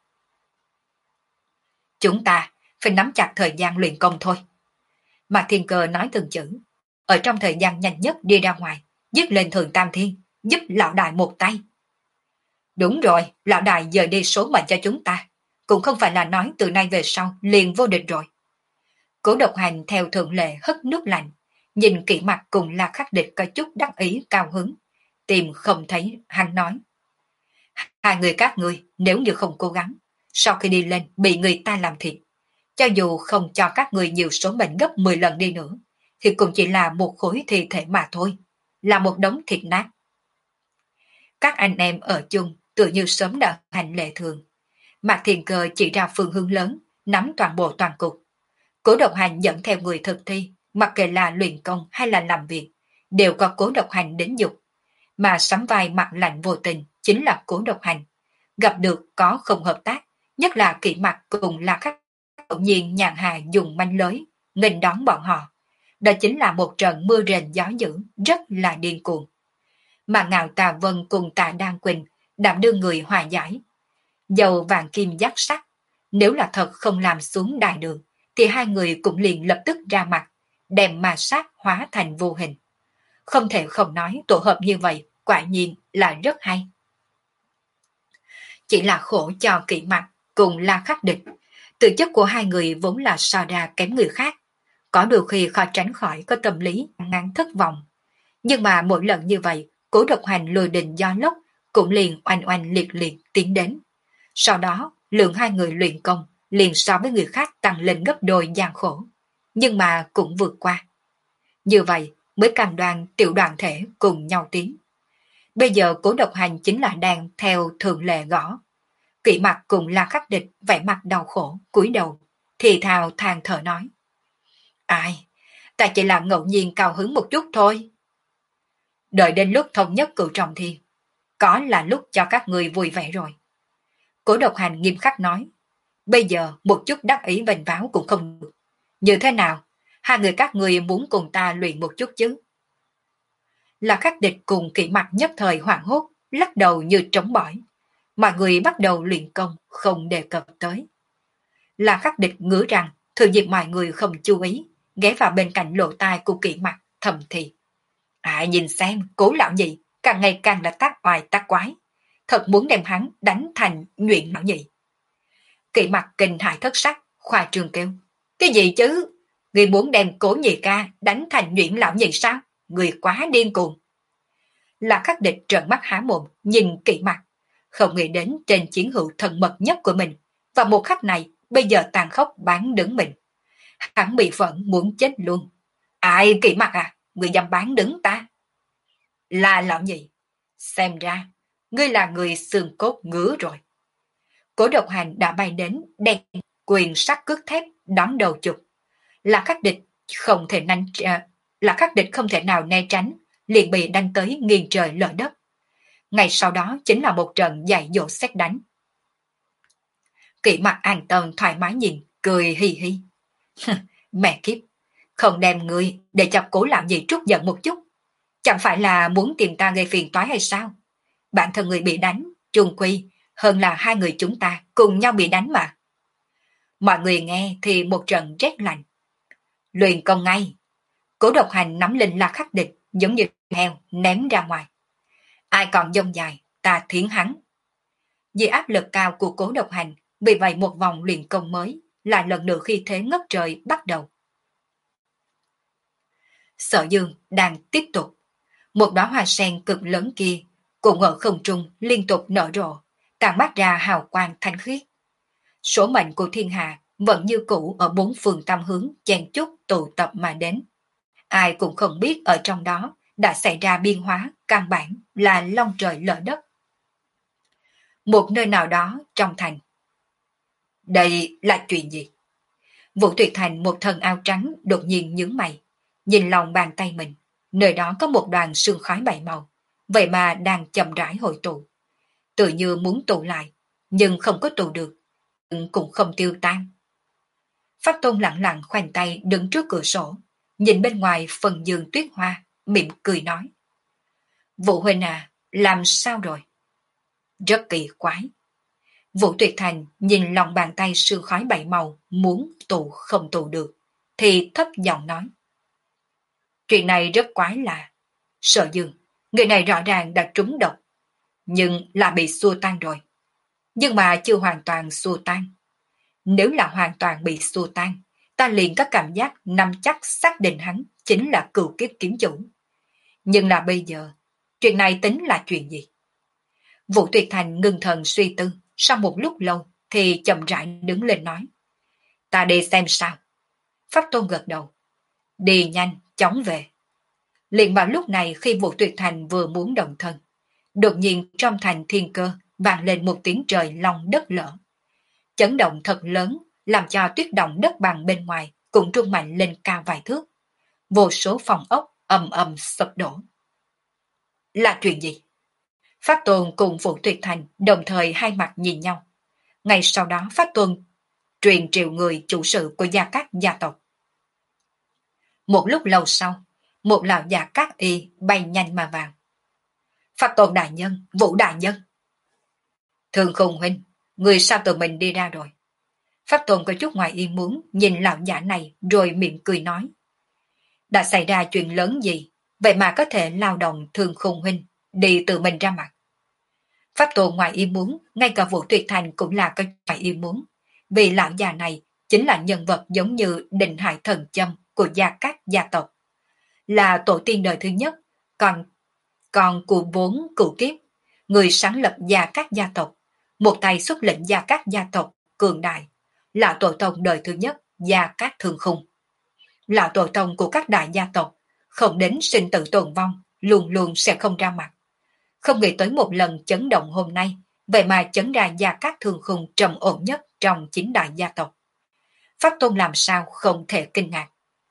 Chúng ta phải nắm chặt thời gian luyện công thôi. Mạc Thiên Cơ nói từng chữ. Ở trong thời gian nhanh nhất đi ra ngoài, dứt lên Thường Tam Thiên, giúp lão đại một tay. Đúng rồi, lão đại giờ đi số mệnh cho chúng ta. Cũng không phải là nói từ nay về sau liền vô địch rồi. Cố Độc Hành theo thường lệ hất nước lạnh, nhìn Kỵ Mặt cùng La Khắc Địch có chút đắc ý cao hứng. Tìm không thấy, hắn nói. Hai người các ngươi nếu như không cố gắng, sau khi đi lên bị người ta làm thịt, cho dù không cho các người nhiều số mệnh gấp mười lần đi nữa, thì cũng chỉ là một khối thi thể mà thôi, là một đống thịt nát. Các anh em ở chung tự như sớm đã hành lệ thường. Mạc Thiên Cơ chỉ ra phương hướng lớn, nắm toàn bộ toàn cục. Cố Độc Hành dẫn theo người thực thi, mặc kệ là luyện công hay là làm việc, đều có Cố Độc Hành đến dục. Mà sắm vai mặt lạnh vô tình chính là Cố Độc Hành. Gặp được có không hợp tác, nhất là Kỵ Mặt cùng La Khắc tự nhiên nhàn hạ dùng manh lưới, nghênh đón bọn họ. Đó chính là một trận mưa rền gió dữ, rất là điên cuồng. Mà Ngạo Tà Vân cùng Tạ Đan Quỳnh đảm đương người hòa giải. Dầu vàng kim giác sắc, nếu là thật không làm xuống đài đường, thì hai người cũng liền lập tức ra mặt, đem ma sát hóa thành vô hình. Không thể không nói tổ hợp như vậy, quả nhiên là rất hay. Chỉ là khổ cho Kỵ Mặt cùng La Khắc Địch. Tự chất của hai người vốn là so ra kém người khác. Có đôi khi khó tránh khỏi có tâm lý ngán thất vọng. Nhưng mà mỗi lần như vậy, Cố Độc Hành lùi đình do lốc cũng liền oanh oanh liệt liệt tiến đến. Sau đó, lượng hai người luyện công liền so với người khác tăng lên gấp đôi gian khổ. Nhưng mà cũng vượt qua. Như vậy mới cam đoan tiểu đoàn thể cùng nhau tiến. Bây giờ Cố Độc Hành chính là đang theo thường lệ gõ. Kỵ Mặt cùng La Khắc Địch vẻ mặt đau khổ, cúi đầu, thì thào than thở nói. Ai, ta chỉ là ngẫu nhiên cao hứng một chút thôi. Đợi đến lúc thống nhất cửu trọng thiên, có là lúc cho các người vui vẻ rồi. Cố Độc Hành nghiêm khắc nói. Bây giờ một chút đắc ý vênh váo cũng không được. Như thế nào, hai người các người muốn cùng ta luyện một chút chứ? La Khắc Địch cùng Kỵ Mặt nhất thời hoảng hốt, lắc đầu như trống bỏi. Mọi người bắt đầu luyện công, không đề cập tới. La Khắc Địch ngứa rằng, thừa dịp mọi người không chú ý, ghé vào bên cạnh lỗ tai của Kỵ Mặt, thầm thì. À nhìn xem, Cố lão nhị, càng ngày càng là tác oai tác quái. Thật muốn đem hắn đánh thành nhuyễn lão nhị. Kỵ Mặt kinh hại thất sắc, khoa trương kêu. Cái gì chứ? Người muốn đem Cố nhị ca đánh thành nhuyễn lão nhị sao? Người quá điên cuồng. La Khắc Địch trợn mắt há mồm, nhìn Kỵ Mặt. Không nghĩ đến trên chiến hữu thân mật nhất của mình, và một khắc này bây giờ tàn khốc bán đứng mình. Hắn bị phẫn muốn chết luôn. Ai Kỵ Mặt à, người dám bán đứng ta? Là lão nhị, xem ra ngươi là người xương cốt ngứa rồi. Cố Độc Hành đã bay đến đen quyền sắc cước thép đón đầu chụp. Là Khắc Địch không thể nanh là Khắc Địch không thể nào né tránh, liền bị đánh tới nghiêng trời lở đất. Ngày sau đó chính là một trận dạy dỗ xét đánh. Kỵ Mặt an tâm thoải mái nhìn, cười hi hi. Mẹ kiếp, không đem ngươi để cho Cố làm gì trút giận một chút. Chẳng phải là muốn tìm ta gây phiền toái hay sao? Bản thân người bị đánh, chung quy, hơn là hai người chúng ta cùng nhau bị đánh mà. Mọi người nghe thì một trận rét lạnh. Luyện công ngay. Cố Độc Hành nắm lên La Khắc Địch giống như heo ném ra ngoài. Ai còn dông dài, ta thiến hắn. Vì áp lực cao của Cố Độc Hành, Vì vậy một vòng luyện công mới lại lần nữa khi thế ngất trời bắt đầu. Sở Dương đang tiếp tục. Một đóa hoa sen cực lớn kia cũng ở không trung liên tục nở rộ, tàn mát ra hào quang thanh khiết. Số mệnh của thiên hạ vẫn như cũ ở bốn phương tam hướng chen chúc tụ tập mà đến. Ai cũng không biết ở trong đó đã xảy ra biến hóa căn bản là long trời lở đất. Một nơi nào đó trong thành. Đây là chuyện gì? Vũ Tuyệt Thành một thần áo trắng đột nhiên nhướng mày, nhìn lòng bàn tay mình, nơi đó có một đoàn sương khói bảy màu, vậy mà đang chậm rãi hội tụ. Tự như muốn tụ lại, nhưng không có tụ được, cũng không tiêu tan. Pháp Tôn lặng lặng khoanh tay đứng trước cửa sổ, nhìn bên ngoài phần giường tuyết hoa, mỉm cười nói. Vũ huynh à, làm sao rồi? Rất kỳ quái. Vũ Tuyệt Thành nhìn lòng bàn tay sương khói bảy màu muốn tụ không tụ được, thì thấp giọng nói. Chuyện này rất quái lạ. Sở Dương, người này rõ ràng đã trúng độc, nhưng là bị xua tan rồi. Nhưng mà chưa hoàn toàn xua tan. Nếu là hoàn toàn bị xua tan, ta liền có cảm giác nắm chắc xác định hắn chính là cựu kiếp kiếm chủ. Nhưng là bây giờ, chuyện này tính là chuyện gì? Vũ Tuyệt Thành ngưng thần suy tư, sau một lúc lâu thì chậm rãi đứng lên nói. Ta đi xem sao. Pháp Tôn gật đầu. Đi nhanh, chóng về. Liền vào lúc này khi Vũ Tuyệt Thành vừa muốn động thân, đột nhiên trong thành thiên cơ vang lên một tiếng trời long đất lở. Chấn động thật lớn làm cho tuyết động đất bằng bên ngoài cũng rung mạnh lên cao vài thước. Vô số phòng ốc ầm ầm sụp đổ. Là chuyện gì? Pháp Tôn cùng Vũ Tuyệt Thành đồng thời hai mặt nhìn nhau. Ngay sau đó Pháp Tôn truyền triệu người chủ sự của Gia Cát gia tộc. Một lúc lâu sau, một lão già Cát Y bay nhanh mà vào. Pháp Tôn đại nhân, Vũ đại nhân. Thường Khùng huynh, người sao tự mình đi ra rồi? Pháp Tôn có chút ngoài ý muốn nhìn lão giả này rồi mỉm cười nói. Đã xảy ra chuyện lớn gì, vậy mà có thể lao động Thường Khùng huynh đi tự mình ra mặt. Pháp Tôn ngoài ý muốn, ngay cả Vũ Tuyệt Thành cũng là cái ngoài ý muốn, vì lão già này chính là nhân vật giống như Định Hải Thần Châm của Gia Cát gia tộc, là tổ tiên đời thứ nhất, còn còn của bốn cửu kiếp, người sáng lập Gia Cát gia tộc, một tay xuất lĩnh Gia Cát gia tộc cường đại, là tổ tông đời thứ nhất Gia Cát Thường Khung, là tổ tông của các đại gia tộc, không đến sinh tử tồn vong, luôn luôn sẽ không ra mặt. Không nghĩ tới một lần chấn động hôm nay, vậy mà chấn ra Gia Cát Thường Khung trầm ổn nhất trong chín đại gia tộc. Pháp Tôn làm sao không thể kinh ngạc.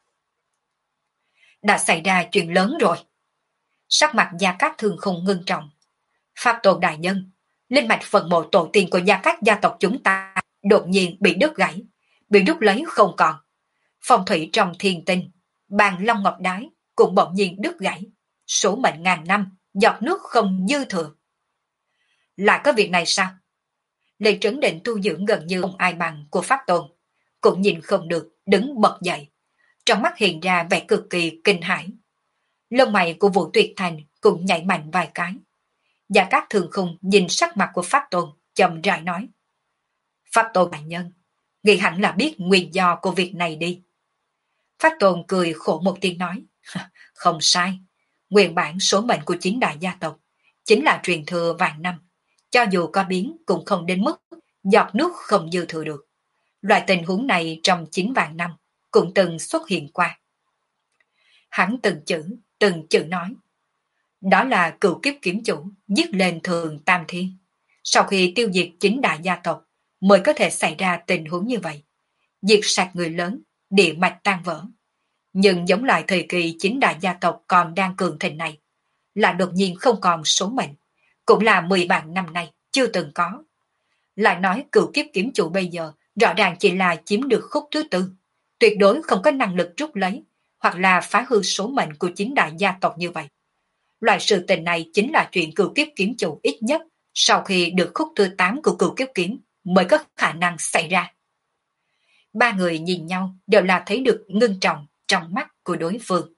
Đã xảy ra chuyện lớn rồi. Sắc mặt Gia Cát Thường Khung ngưng trọng. Pháp Tôn đại nhân, linh mạch phần mộ tổ tiên của Gia Cát gia tộc chúng ta đột nhiên bị đứt gãy, bị rút lấy không còn. Phong thủy trong thiên tinh, bàn long ngọc đái cũng bỗng nhiên đứt gãy. Số mệnh ngàn năm, giọt nước không dư thừa. Lại có việc này sao? Lê Trấn Định tu dưỡng gần như không ai bằng của Pháp Tôn, cũng nhìn không được, đứng bật dậy. Trong mắt hiện ra vẻ cực kỳ kinh hãi. Lông mày của Vũ Tuyệt Thành cũng nhảy mạnh vài cái. Gia Cát Thường Khung nhìn sắc mặt của Pháp Tôn, chậm rãi nói. Pháp Tôn đại nhân, nghĩ hẳn là biết nguyên do của việc này đi. Pháp Tôn cười khổ một tiếng nói. Không sai, nguyên bản số mệnh của chín đại gia tộc chính là truyền thừa vạn năm. Cho dù có biến cũng không đến mức giọt nước không dư thừa được. Loại tình huống này trong chín vạn năm cũng từng xuất hiện qua. Hắn từng chữ, từng chữ nói. Đó là cựu kiếp kiếm chủ giết lên thường Tam Thiên. Sau khi tiêu diệt chín đại gia tộc mới có thể xảy ra tình huống như vậy. Diệt sạch người lớn, địa mạch tan vỡ. Nhưng giống lại thời kỳ chín đại gia tộc còn đang cường thịnh này, là đột nhiên không còn số mệnh, cũng là mười vạn năm nay chưa từng có. Lại nói cựu kiếp kiếm chủ bây giờ rõ ràng chỉ là chiếm được khúc thứ tư, tuyệt đối không có năng lực rút lấy hoặc là phá hư số mệnh của chín đại gia tộc như vậy. Loại sự tình này chính là chuyện cựu kiếp kiếm chủ ít nhất sau khi được khúc thứ tám của cựu kiếp kiếm mới có khả năng xảy ra. Ba người nhìn nhau đều là thấy được ngưng trọng trong mắt của đối phương.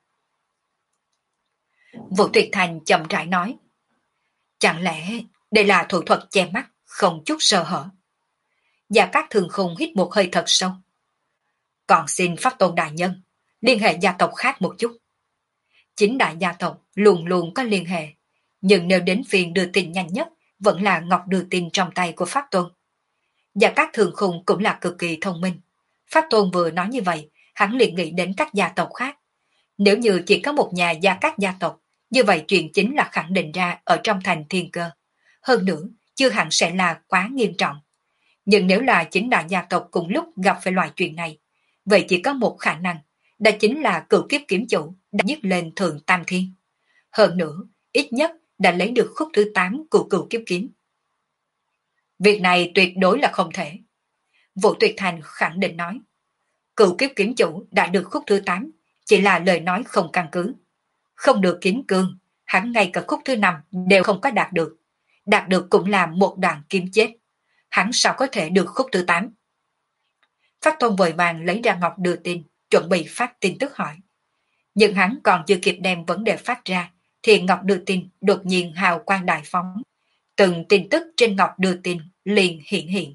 Vũ Tuyệt Thành chậm rãi nói. Chẳng lẽ đây là thủ thuật che mắt không chút sơ hở? Gia Cát Thường Khung hít một hơi thật sâu. Còn xin Pháp Tôn đại nhân, liên hệ gia tộc khác một chút. Chính đại gia tộc luôn luôn có liên hệ, nhưng nếu đến phiên đưa tin nhanh nhất, vẫn là ngọc đưa tin trong tay của Pháp Tôn. Gia Cát Thường Khung cũng là cực kỳ thông minh. Pháp Tôn vừa nói như vậy, hắn liền nghĩ đến các gia tộc khác. Nếu như chỉ có một nhà Gia Cát gia tộc, như vậy chuyện chính là khẳng định ra ở trong thành Thiên Cơ. Hơn nữa, chưa hẳn sẽ là quá nghiêm trọng. Nhưng nếu là chính đại gia tộc cùng lúc gặp phải loại chuyện này, vậy chỉ có một khả năng, đó chính là cựu kiếp kiếm chủ đã giết lên Thượng Tam Thiên. Hơn nữa, ít nhất đã lấy được khúc thứ tám của cựu kiếp kiếm. Việc này tuyệt đối là không thể. Vũ Tuyệt Thành khẳng định nói. Cựu kiếp kiếm chủ đã được khúc thứ tám, chỉ là lời nói không căn cứ. Không được kiếm cương, hắn ngay cả khúc thứ năm đều không có đạt được. Đạt được cũng là một đoạn kiếm chết. Hắn sao có thể được khúc thứ tám? Pháp Tôn vội vàng lấy ra ngọc đưa tin, chuẩn bị phát tin tức hỏi. Nhưng hắn còn chưa kịp đem vấn đề phát ra, thì ngọc đưa tin đột nhiên hào quang đại phóng. Từng tin tức trên ngọc đưa tin liền hiện hiện.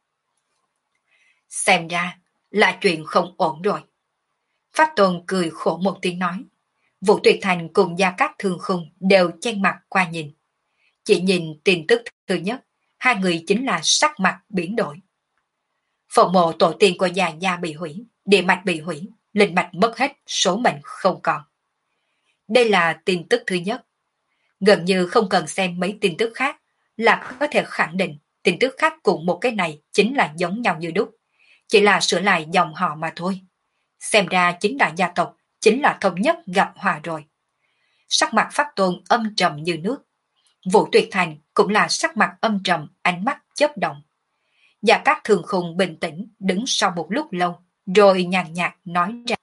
Xem ra là chuyện không ổn rồi. Pháp Tôn cười khổ một tiếng nói. Vũ Tuyệt Thành cùng Gia Cát Thường Khung đều chen mặt qua nhìn. Chỉ nhìn tin tức thứ nhất, hai người chính là sắc mặt biến đổi. Phòng mộ tổ tiên của Gia Gia bị hủy, địa mạch bị hủy, linh mạch mất hết, số mệnh không còn. Đây là tin tức thứ nhất. Gần như không cần xem mấy tin tức khác, là có thể khẳng định tin tức khác cùng một cái này chính là giống nhau như đúc. Chỉ là sửa lại dòng họ mà thôi. Xem ra chính đại gia tộc chính là thống nhất gặp hòa rồi. Sắc mặt Pháp Tôn âm trầm như nước. Vũ Tuyệt Thành cũng là sắc mặt âm trầm, ánh mắt chớp động. Gia Cát Thường Khung bình tĩnh đứng sau một lúc lâu, rồi nhàn nhạt nói ra.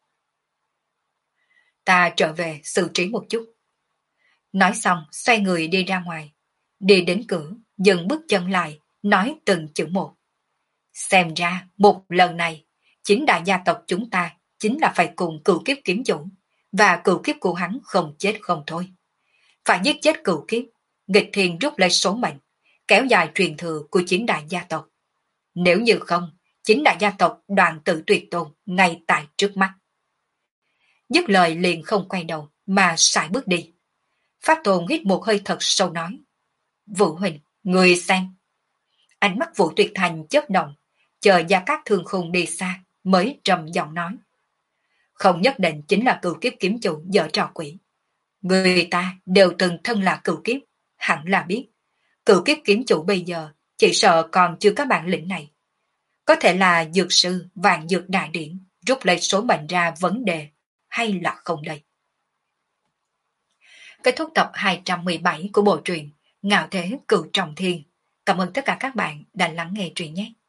Ta trở về xử trí một chút. Nói xong xoay người đi ra ngoài. Đi đến cửa, dừng bước chân lại, nói từng chữ một. Xem ra một lần này, chính đại gia tộc chúng ta chính là phải cùng cựu kiếp kiếm chủ, và cựu kiếp của hắn không chết không thôi. Phải giết chết cựu kiếp, nghịch thiên rút lấy số mệnh, kéo dài truyền thừa của chính đại gia tộc. Nếu như không, chính đại gia tộc đoàn tự tuyệt tôn ngay tại trước mắt. Dứt lời liền không quay đầu mà sải bước đi. Pháp Tôn hít một hơi thật sâu nói. Vũ Huỳnh, người xem. Ánh mắt Vũ Tuyệt Thành chớp động, chờ Gia Cát Thường Khung đi xa mới trầm giọng nói. Không nhất định chính là cựu kiếp kiếm chủ dở trò quỷ. Người ta đều từng thân là cựu kiếp, hẳn là biết. Cựu kiếp kiếm chủ bây giờ chỉ sợ còn chưa có bản lĩnh này. Có thể là dược sư vạn dược đại điển rút lấy số mệnh ra vấn đề, hay là không đây? Kết thúc tập hai trăm mười bảy của bộ truyện Ngạo Thế Cửu Trọng Thiên. Cảm ơn tất cả các bạn đã lắng nghe truyện nhé.